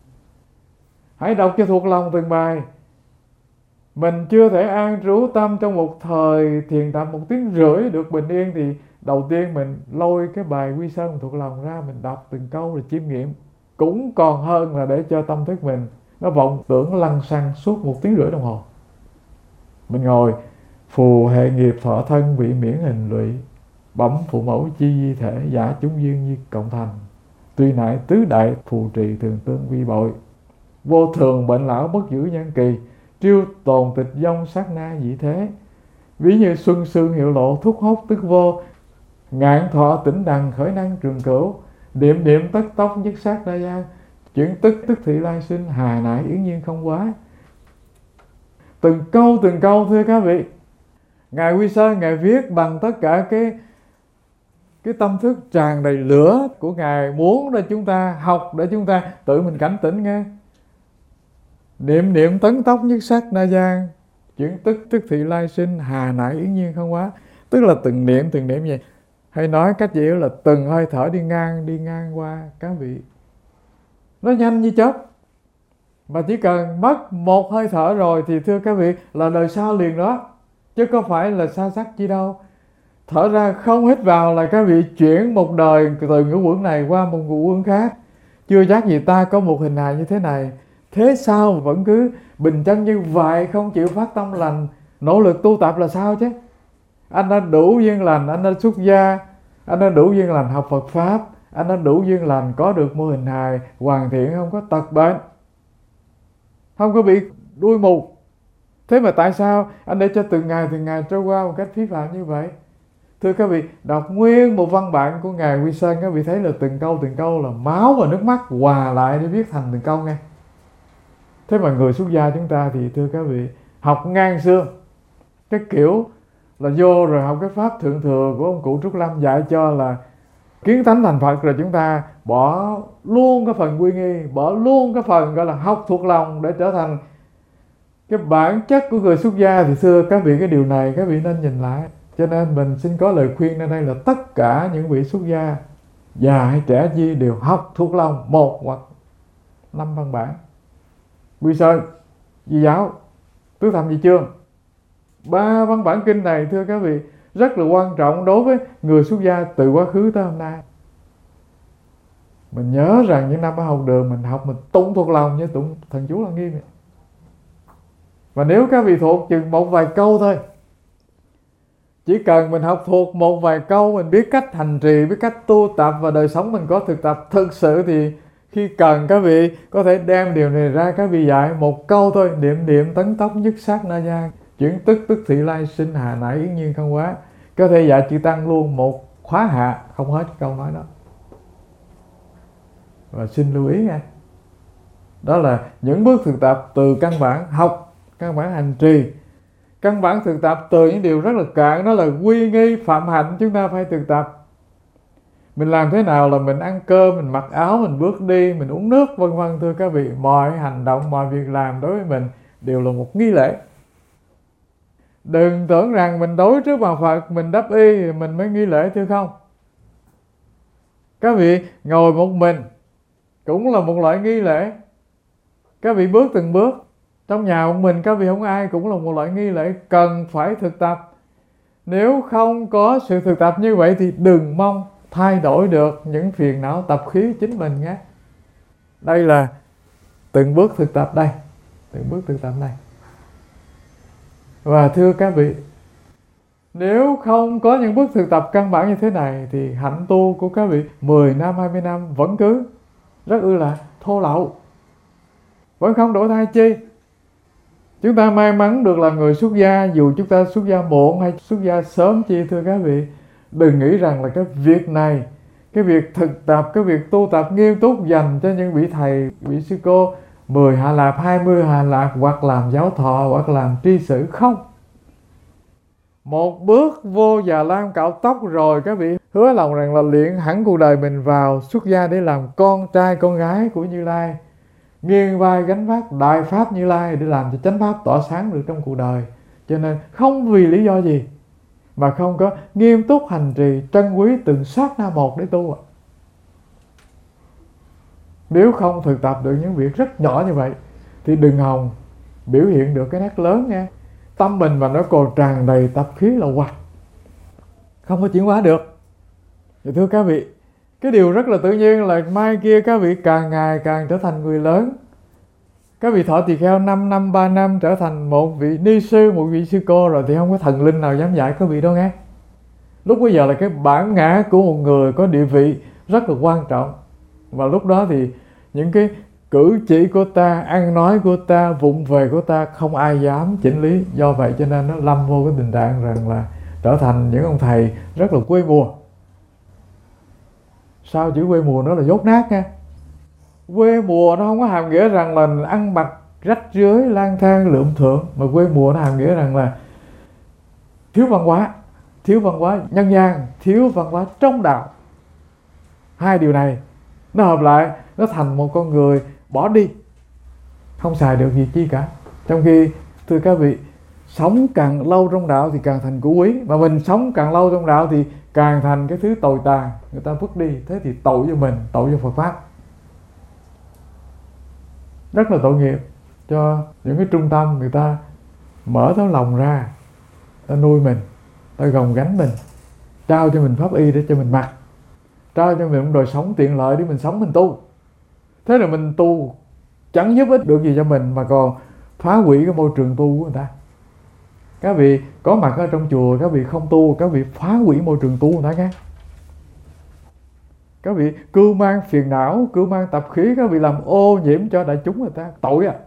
Hãy đọc cho thuộc lòng từng bài. Mình chưa thể an trú tâm trong một thời thiền tập một tiếng rưỡi được bình yên, thì đầu tiên mình lôi cái bài Quy Sơn thuộc lòng ra, mình đọc từng câu rồi chiêm nghiệm. Cũng còn hơn là để cho tâm thức mình nó vọng tưởng lăng xăng suốt một tiếng rưỡi đồng hồ. Mình ngồi phù hệ nghiệp thọ thân bị miễn hình lụy, bẩm phụ mẫu chi di thể, giả chúng duyên như cộng thành. Tuy nại tứ đại phù trì thường tương vi bội, vô thường bệnh lão bất giữ nhân kỳ, triêu tồn tịch vong sát na dị thế. Ví như xuân sương hiệu lộ, thúc hốt tức vô, ngạn thọ tỉnh đằng khởi năng trường cửu. Điệm điệm tất tốc nhất sát đa gian, chuyển tức tức thị lai sinh, hà nại yến nhiên không quá. Từng câu từng câu thưa các vị, Ngài Quy Sơn Ngài viết bằng tất cả cái cái tâm thức tràn đầy lửa của Ngài, muốn để chúng ta học, để chúng ta tự mình cảnh tỉnh nghe. Niệm niệm tấn tốc nhất sắc na gian, chuyển tức tức thị lai sinh, hà nại yến nhiên không quá. Tức là từng niệm từng niệm vậy. Hay nói cách dễ là từng hơi thở đi ngang đi ngang qua các vị, nó nhanh như chớp. Mà chỉ cần mất một hơi thở rồi thì thưa các vị là đời sau liền đó, chứ có phải là xa sắc chi đâu. Thở ra không hít vào là các vị chuyển một đời từ ngũ uẩn này qua một ngũ uẩn khác. Chưa chắc gì ta có một hình hài như thế này, thế sao vẫn cứ bình chân như vậy, không chịu phát tâm lành, nỗ lực tu tập là sao chứ? Anh đã đủ duyên lành, anh đã xuất gia, anh đã đủ duyên lành học Phật Pháp, anh đã đủ duyên lành có được mô hình hài hoàn thiện, không có tật bệnh, không có bị đuôi mù. Thế mà tại sao anh để cho từng ngày từng ngày trôi qua một cách phí phạm như vậy? Thưa các vị, đọc nguyên một văn bản của Ngài Quy Sơn, các vị thấy là từng câu từng câu là máu và nước mắt hòa lại để viết thành từng câu nghe. Thế mà người xuất gia chúng ta thì thưa các vị, học ngang xương, cái kiểu là vô rồi học cái pháp thượng thừa của ông cụ Trúc Lâm dạy cho là kiến tánh thành Phật, rồi chúng ta bỏ luôn cái phần quy nghi, bỏ luôn cái phần gọi là học thuộc lòng để trở thành cái bản chất của người xuất gia. Thì thưa các vị, cái điều này các vị nên nhìn lại. Cho nên mình xin có lời khuyên ở đây là tất cả những vị xuất gia, già hay trẻ gì, đều học thuộc lòng một hoặc năm văn bản. Quy Sơn, Di Giáo, Tứ Thập Nhị Chương, ba văn bản kinh này thưa các vị rất là quan trọng đối với người xuất gia từ quá khứ tới hôm nay. Mình nhớ rằng những năm ở học đường mình học mình tụng thuộc lòng như tụng thần chú Lăng Nghiêm. Và nếu các vị thuộc chừng một vài câu thôi, chỉ cần mình học thuộc một vài câu, mình biết cách hành trì, biết cách tu tập và đời sống mình có thực tập thực sự, thì khi cần các vị có thể đem điều này ra, các vị dạy một câu thôi, niệm niệm tấn tốc nhất sát na gian, chuyển tức tức thị lai sinh, hà nại yến nhiên không quá. Có thể dạy chữ tăng luôn một khóa hạ không hết câu nói đó. Và xin lưu ý nha, đó là những bước thực tập từ căn bản học, căn bản hành trì, căn bản thực tập từ những điều rất là cạn, đó là quy nghi phạm hạnh chúng ta phải thực tập. Mình làm thế nào là mình ăn cơm, mình mặc áo, mình bước đi, mình uống nước, vân vân. Thưa các vị, mọi hành động, mọi việc làm đối với mình đều là một nghi lễ. Đừng tưởng rằng mình đối trước bàn Phật, mình đắp y mình mới nghi lễ, thưa không. Các vị ngồi một mình cũng là một loại nghi lễ. Các vị bước từng bước trong nhà một mình, các vị không ai, cũng là một loại nghi lễ cần phải thực tập. Nếu không có sự thực tập như vậy thì đừng mong thay đổi được những phiền não tập khí chính mình nhé. Đây là từng bước thực tập đây, từng bước thực tập này. Và thưa các vị, nếu không có những bước thực tập căn bản như thế này thì hạnh tu của các vị mười năm, hai mươi năm vẫn cứ rất ư là thô lậu, vẫn không đổi thay chi. Chúng ta may mắn được là người xuất gia, dù chúng ta xuất gia muộn hay xuất gia sớm chi, thưa các vị, đừng nghĩ rằng là cái việc này, cái việc thực tập, cái việc tu tập nghiêm túc dành cho những vị thầy, vị sư cô mười hạ lạp, hai mươi hạ lạp, hoặc làm giáo thọ, hoặc làm tri sử. Không. Một bước vô Già Lam cạo tóc rồi các vị hứa lòng rằng là luyện hẳn cuộc đời mình vào xuất gia để làm con trai con gái của Như Lai, nghiêng vai gánh vác đại pháp Như Lai để làm cho chánh pháp tỏa sáng được trong cuộc đời. Cho nên không vì lý do gì mà không có nghiêm túc hành trì trân quý từng sát na một để tu ạ. Nếu không thực tập được những việc rất nhỏ như vậy thì đừng hòng biểu hiện được cái nét lớn nha. Tâm mình mà nó còn tràn đầy tập khí là hoặc không có chuyển hóa được. Thì thưa các vị, cái điều rất là tự nhiên là mai kia các vị càng ngày càng trở thành người lớn. Các vị thọ tỳ kheo năm năm, ba năm trở thành một vị ni sư, một vị sư cô rồi thì không có thần linh nào dám dạy các vị đâu nghe. Lúc bây giờ là cái bản ngã của một người có địa vị rất là quan trọng. Và lúc đó thì những cái cử chỉ của ta, ăn nói của ta, vụng về của ta không ai dám chỉnh lý. Do vậy cho nên nó lâm vô cái tình trạng rằng là trở thành những ông thầy rất là quê mùa. Sao chữ quê mùa nó là dốt nát nha. Quê mùa nó không có hàm nghĩa rằng là ăn mặc rách rưới, lang thang, lượm thượng. Mà quê mùa nó hàm nghĩa rằng là thiếu văn hóa, thiếu văn hóa nhân gian, thiếu văn hóa trong đạo. Hai điều này nó hợp lại, nó thành một con người bỏ đi, không xài được gì chi cả. Trong khi thưa các vị, sống càng lâu trong đạo thì càng thành cũ quý, mà mình sống càng lâu trong đạo thì càng thành cái thứ tồi tàn, người ta vứt đi. Thế thì tội cho mình, tội cho Phật Pháp, rất là tội nghiệp cho những cái trung tâm người ta mở tấm lòng ra, ta nuôi mình, ta gồng gánh mình, trao cho mình pháp y để cho mình mặc, trao cho mình một đời sống tiện lợi để mình sống mình tu. Thế là mình tu chẳng giúp ích được gì cho mình mà còn phá hủy cái môi trường tu của người ta. Các vị có mặt ở trong chùa, các vị không tu, các vị phá hủy môi trường tu của người ta nghe. Các vị cưu mang phiền não, cưu mang tập khí, các vị làm ô nhiễm cho đại chúng người ta, tội à.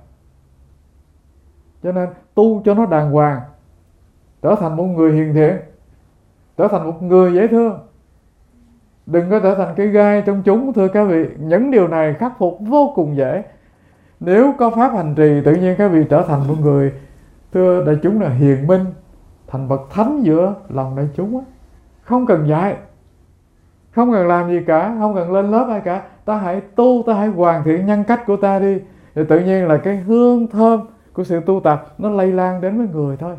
Cho nên tu cho nó đàng hoàng, trở thành một người hiền thiện, trở thành một người dễ thương, đừng có trở thành cái gai trong chúng. Thưa các vị, những điều này khắc phục vô cùng dễ. Nếu có pháp hành trì, tự nhiên các vị trở thành một người, thưa đại chúng, là hiền minh, thành bậc thánh giữa lòng đại chúng. Không cần dạy, không cần làm gì cả, không cần lên lớp ai cả. Ta hãy tu, ta hãy hoàn thiện nhân cách của ta đi, thì tự nhiên là cái hương thơm của sự tu tập nó lây lan đến với người thôi.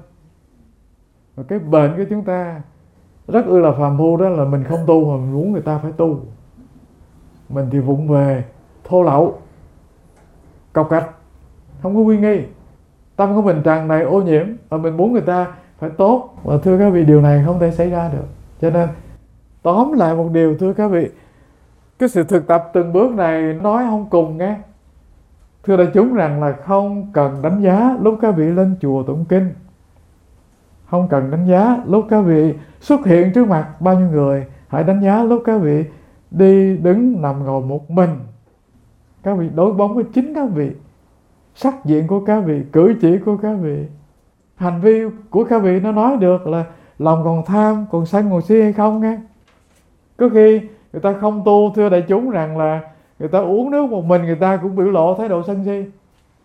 Và cái bệnh của chúng ta rất ư là phàm phu đó là mình không tu mà mình muốn người ta phải tu. Mình thì vụng về, thô lậu, cọc cạch, không có uy nghi, tâm của mình tràn đầy ô nhiễm, và mình muốn người ta phải tốt. Và thưa các vị, điều này không thể xảy ra được. Cho nên tóm lại một điều, thưa các vị, cái sự thực tập từng bước này nói không cùng nghe. Thưa đại chúng rằng là không cần đánh giá lúc các vị lên chùa tụng kinh, không cần đánh giá lúc các vị xuất hiện trước mặt bao nhiêu người. Hãy đánh giá lúc các vị đi đứng nằm ngồi một mình, các vị đối bóng với chính các vị, sắc diện của các vị, cử chỉ của các vị, hành vi của các vị nó nói được là lòng còn tham, còn sân, còn si hay không nghe. Có khi người ta không tu, thưa đại chúng rằng là người ta uống nước một mình, người ta cũng biểu lộ thái độ sân si.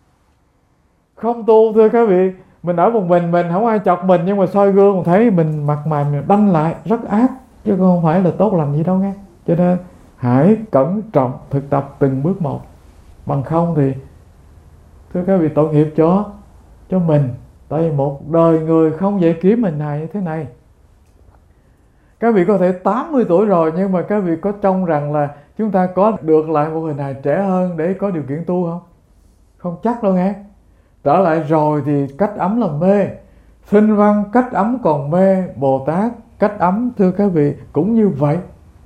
Không tu, thưa các vị, mình ở một mình, mình không ai chọc mình, nhưng mà soi gương còn thấy mình mặt mày mình đanh lại, rất ác, chứ không phải là tốt lành gì đâu nghe. Cho nên hãy cẩn trọng thực tập từng bước một, bằng không thì thưa các vị, tội nghiệp cho cho mình. Tại vì một đời người không dễ kiếm mình này như thế này. Các vị có thể tám mươi tuổi rồi, nhưng mà các vị có trông rằng là chúng ta có được lại một người này trẻ hơn để có điều kiện tu không? Không chắc đâu nghe. Trở lại rồi thì cách ấm là mê, Thinh văn cách ấm còn mê, Bồ Tát cách ấm, thưa các vị, cũng như vậy.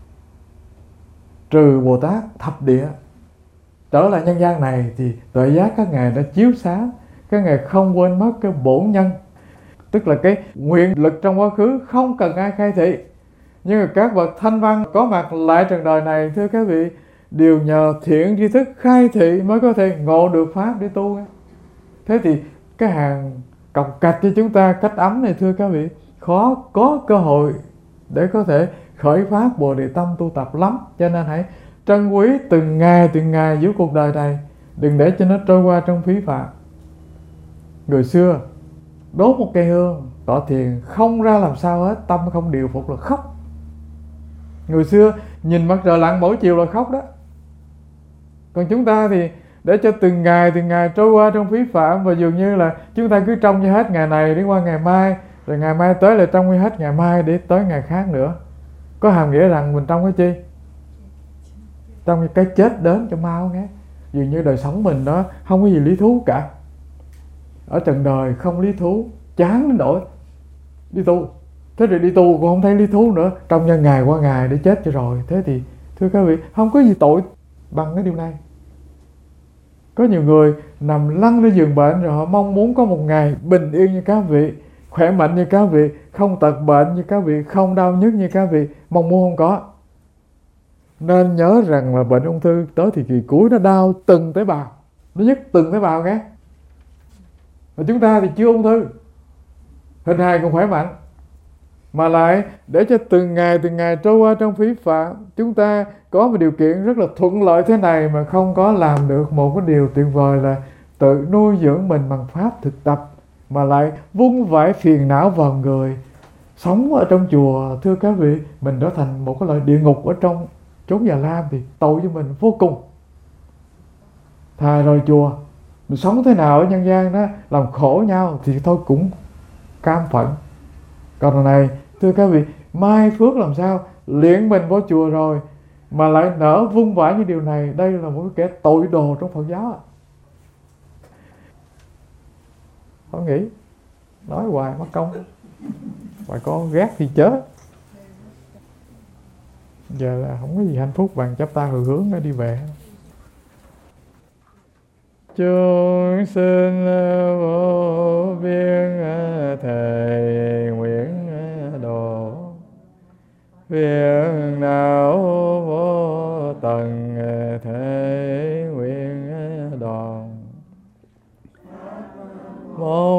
Trừ Bồ Tát thập địa, trở lại nhân gian này thì tuệ giác các ngài đã chiếu sáng, các ngài không quên mất cái bổn nhân, tức là cái nguyện lực trong quá khứ không cần ai khai thị. Nhưng mà các bậc thanh văn có mặt lại trần đời này, thưa các vị, đều nhờ thiện tri thức khai thị mới có thể ngộ được pháp để tu. Thế thì cái hàng cọc cạch cho chúng ta cách ấm này, thưa các vị, khó có cơ hội để có thể khởi phát Bồ Đề tâm tu tập lắm. Cho nên hãy trân quý từng ngày từng ngày giữa cuộc đời này, đừng để cho nó trôi qua trong phí phạm. Người xưa đốt một cây hương, tọa thiền, không ra làm sao hết, tâm không điều phục là khóc. Người xưa nhìn mặt trời lặn mỗi chiều là khóc đó. Còn chúng ta thì để cho từng ngày từng ngày trôi qua trong phí phạm, và dường như là chúng ta cứ trông như hết ngày này đến qua ngày mai, rồi ngày mai tới là trông như hết ngày mai để tới ngày khác nữa. Có hàm nghĩa rằng mình trong cái chi? Trong cái chết đến cho mau nghe. Dường như đời sống mình đó không có gì lý thú cả. Ở trần đời không lý thú, chán đến nỗi đi tu. Thế rồi đi tu cũng không thấy lý thú nữa, trong nhân ngày qua ngày để chết cho rồi. Thế thì thưa các vị, không có gì tội bằng cái điều này. Có nhiều người nằm lăn lên giường bệnh rồi họ mong muốn có một ngày bình yên như các vị, khỏe mạnh như các vị, không tật bệnh như các vị, không đau nhức như các vị, mong muốn không có. Nên nhớ rằng là bệnh ung thư tới thì kỳ cuối nó đau từng tế bào, nó nhức từng tế bào nghe. Và chúng ta thì chưa ung thư, hình hài còn khỏe mạnh, mà lại để cho từng ngày từng ngày trôi qua trong phí phạm, chúng ta có một điều kiện rất là thuận lợi thế này mà không có làm được một cái điều tuyệt vời là tự nuôi dưỡng mình bằng pháp thực tập, mà lại vung vãi phiền não vào người. Sống ở trong chùa, thưa các vị, mình trở thành một cái loại địa ngục ở trong chốn Già Lam thì tội cho mình vô cùng. Thà rồi chùa mình sống thế nào ở nhân gian đó làm khổ nhau thì thôi cũng cam phận. Còn lần này thưa các vị, mai phước làm sao luyện mình vô chùa rồi mà lại nỡ vung vãi như điều này, đây là một cái kẻ tội đồ trong Phật giáo. Không nghĩ nói hoài mất công, bà con ghét thì chết. Giờ là không có gì hạnh phúc bằng chắp tay hồi hướng để đi về. Chúng sinh vô biên thầy nguyện độ, phiền não vô tận thể nguyện đoàn. Một